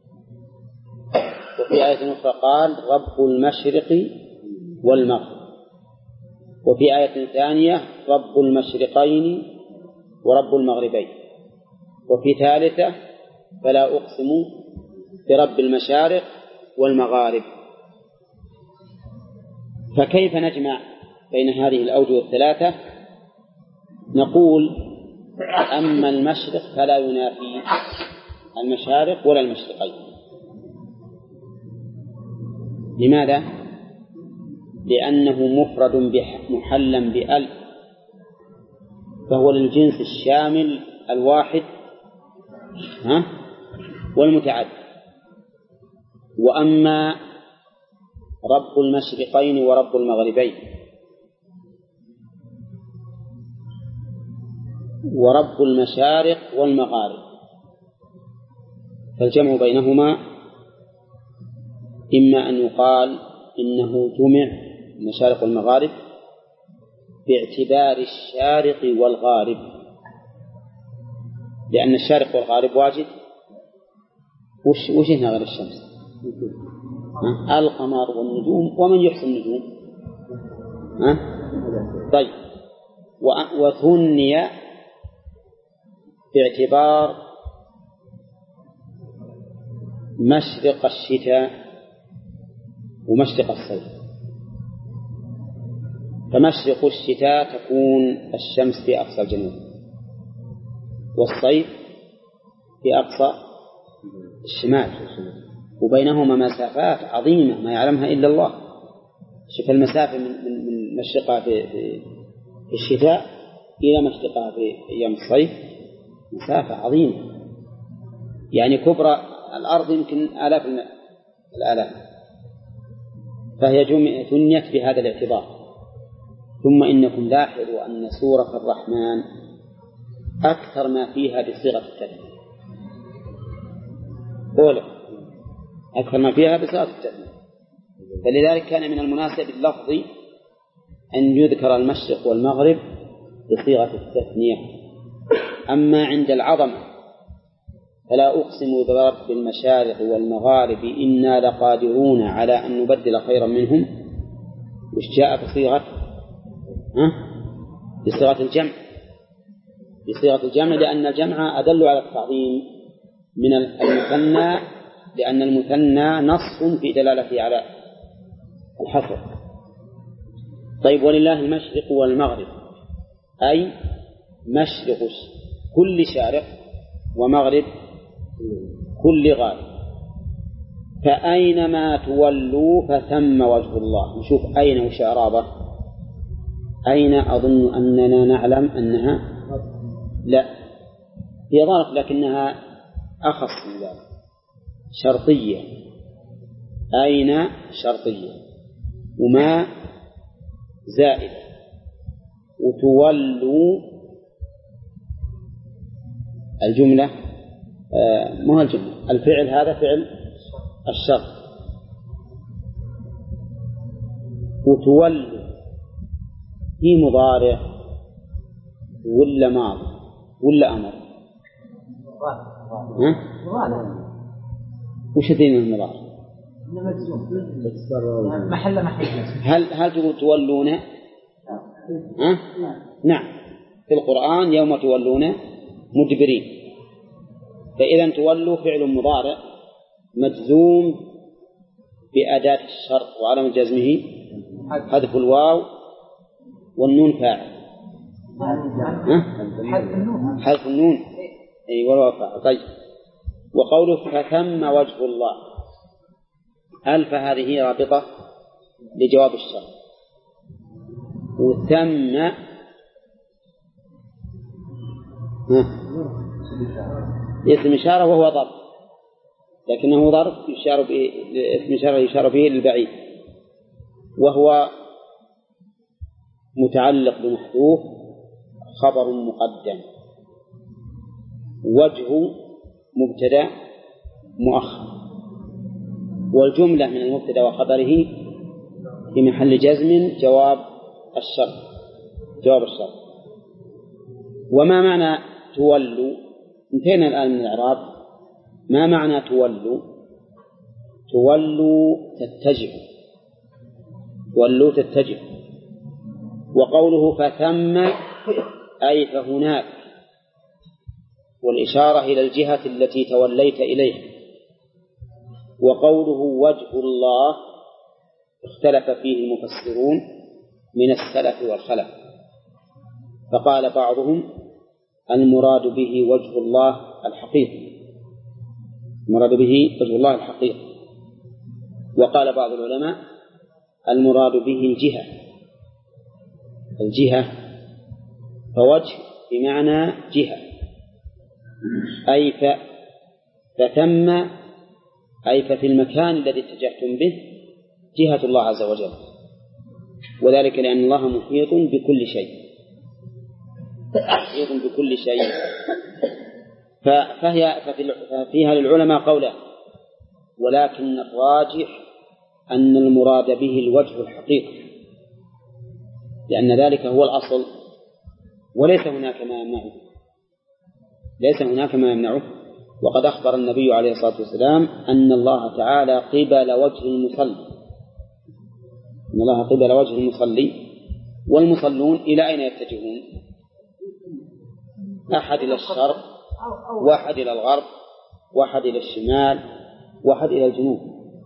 وفي آية أخرى قال رب المشرق والمغرب، وفي آية ثانية رب المشرقين ورب المغربين، وفي ثالثة فلا أقسم برب المشارق والمغارب. فكيف نجمع بين هذه الأوجه الثلاثة؟ نقول أما المشرق فلا ينافي المشارق ولا المشرقين. لماذا؟ لأنه مفرد محلا بأل، فهو للجنس الشامل الواحد ها والمتعدد. وأما رب المشرقين ورب المغربين ورب المشارق والمغارب فالجمع بينهما إما أن يقال إنه جمع المشارق والمغارب باعتبار الشارق والغارب، لأن الشارق والغارب واجد. وش وش هنا غير الشمس؟ ها؟ القمر والنجوم ومن يحصي النجوم. ها؟ طيب، وثني باعتبار مشرق الشتاء ومشرق الصيف. فمشرق الشتاء تكون الشمس في أقصى الجنوب، والصيف في أقصى الشمال، وبينهما مسافات عظيمة ما يعلمها إلا الله. شوف المسافة من من مشرقها في في الشتاء إلى مشرقها في أيام الصيف مسافة عظيمة، يعني كبرى الأرض يمكن آلاف الآلاف، فهي ثنيت بهذا الاعتبار. ثم إنكم لاحظوا أن سورة الرحمن أكثر ما فيها بصيغة التثنية، أولى أكثر ما فيها بصيغة التثنية، فلذلك كان من المناسب اللفظي أن يذكر المشرق والمغرب بصيغة التثنية. أما عند العظمة فلا أقسم برب المشارق والمغارب إنا لقادرون على أن نبدل خيرا منهم، وش جاء بصيغة ها؟ بصيغة الجمع، بصيغة الجمع لأن الجمع أدل على التعظيم من المثنى، لأن المثنى نص في دلالته على الحصر. طيب ولله المشرق والمغرب، أي مشرق كل شارق ومغرب كل غارب، فأينما تولوا فثم وجه الله. نشوف أين وش إعرابه. أين أظن أننا نعلم أنها لا هي ظرف لكنها أخص من ذلك، شرطية. أين شرطية وما زائدة، وتولوا الجملة آه ما هو الجملة، الفعل هذا فعل الشرط. وتولوا هي مضارع ولا ماضي ولا أمر؟ وش دين المضارع؟ محل محل. هل هل تقول تولون؟ أه؟ نعم، في القرآن يوم تولون مدبرين، فإذا تولوا فعل مضارع مجزوم بأداة الشرط وعلامة جزمه حذف الواو والنون فاعل. حذف النون أي والواو فاعل. طيب وقوله فثم وجه الله، ألف هذه رابطة لجواب الشرط، وثم اسم إشارة وهو ضرب، لكنه ضرب يشار به، اسم إشارة يشار به للبعيد، وهو متعلق بمحذوف خبر مقدم، وجه مبتدأ مؤخر، والجملة من المبتدأ وخبره في محل جزم جواب الشرط جواب الشرط. وما معنى تولوا؟ انتهينا الآن من الإعراب. ما معنى تولوا؟ تولوا تتجهوا، تولوا تتجهوا. وقوله فثم أي فهناك، والإشارة إلى الجهة التي توليت إليها. وقوله وجه الله اختلف فيه المفسرون من السلف والخلف، فقال بعضهم المراد به وجه الله الحقيقي، المراد به وجه الله الحقيقي. وقال بعض العلماء المراد به الجهة، الجهة فوجه بمعنى جهة، أي فثم أي ففي المكان الذي اتجهتم به جهة الله عز وجل، وذلك لأن الله محيط بكل شيء، محيط بكل شيء. فهي ففيها للعلماء قولا، ولكن الراجح أن المراد به الوجه الحقيقي، لأن ذلك هو الأصل، وليس هناك ما يمنعه، ليس هناك ما يمنعه. وقد أخبر النبي عليه الصلاة والسلام أن الله تعالى قبل وجه المصلي، أن الله قبل وجه المصلي، والمصلون إلى أين يتجهون؟ أحد إلى الشرق، واحد إلى الغرب، واحد إلى الشمال، واحد إلى الجنوب،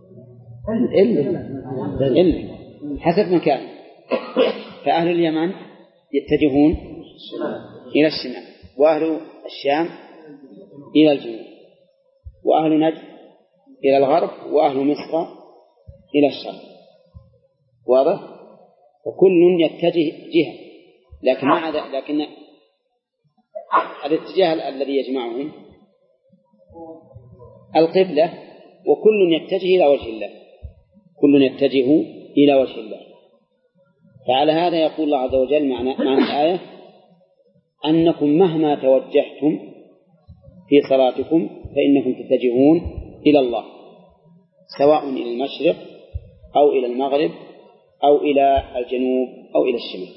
إلا إلا حسب مكان. فأهل اليمن يتجهون إلى الشمال، وأهل الشام إلى الجنوب، وأهل نجد إلى الغرب، وأهل مصر إلى الشرق. واضح؟ وكل يتجه جهة، لكن مع لكن الاتجاه الذي يجمعهم القبلة، وكل يتجه إلى وجه الله، كل يتجه إلى وجه الله. فعلى هذا يقول الله عز وجل معنى, معنى الآية أنكم مهما توجهتم في صلاتكم فإنكم تتجهون إلى الله، سواء إلى المشرق أو إلى المغرب أو إلى الجنوب أو إلى الشمال.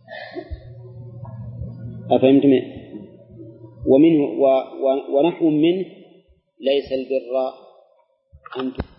أفهمتم؟ ومنه ونحو منه ليس البر أن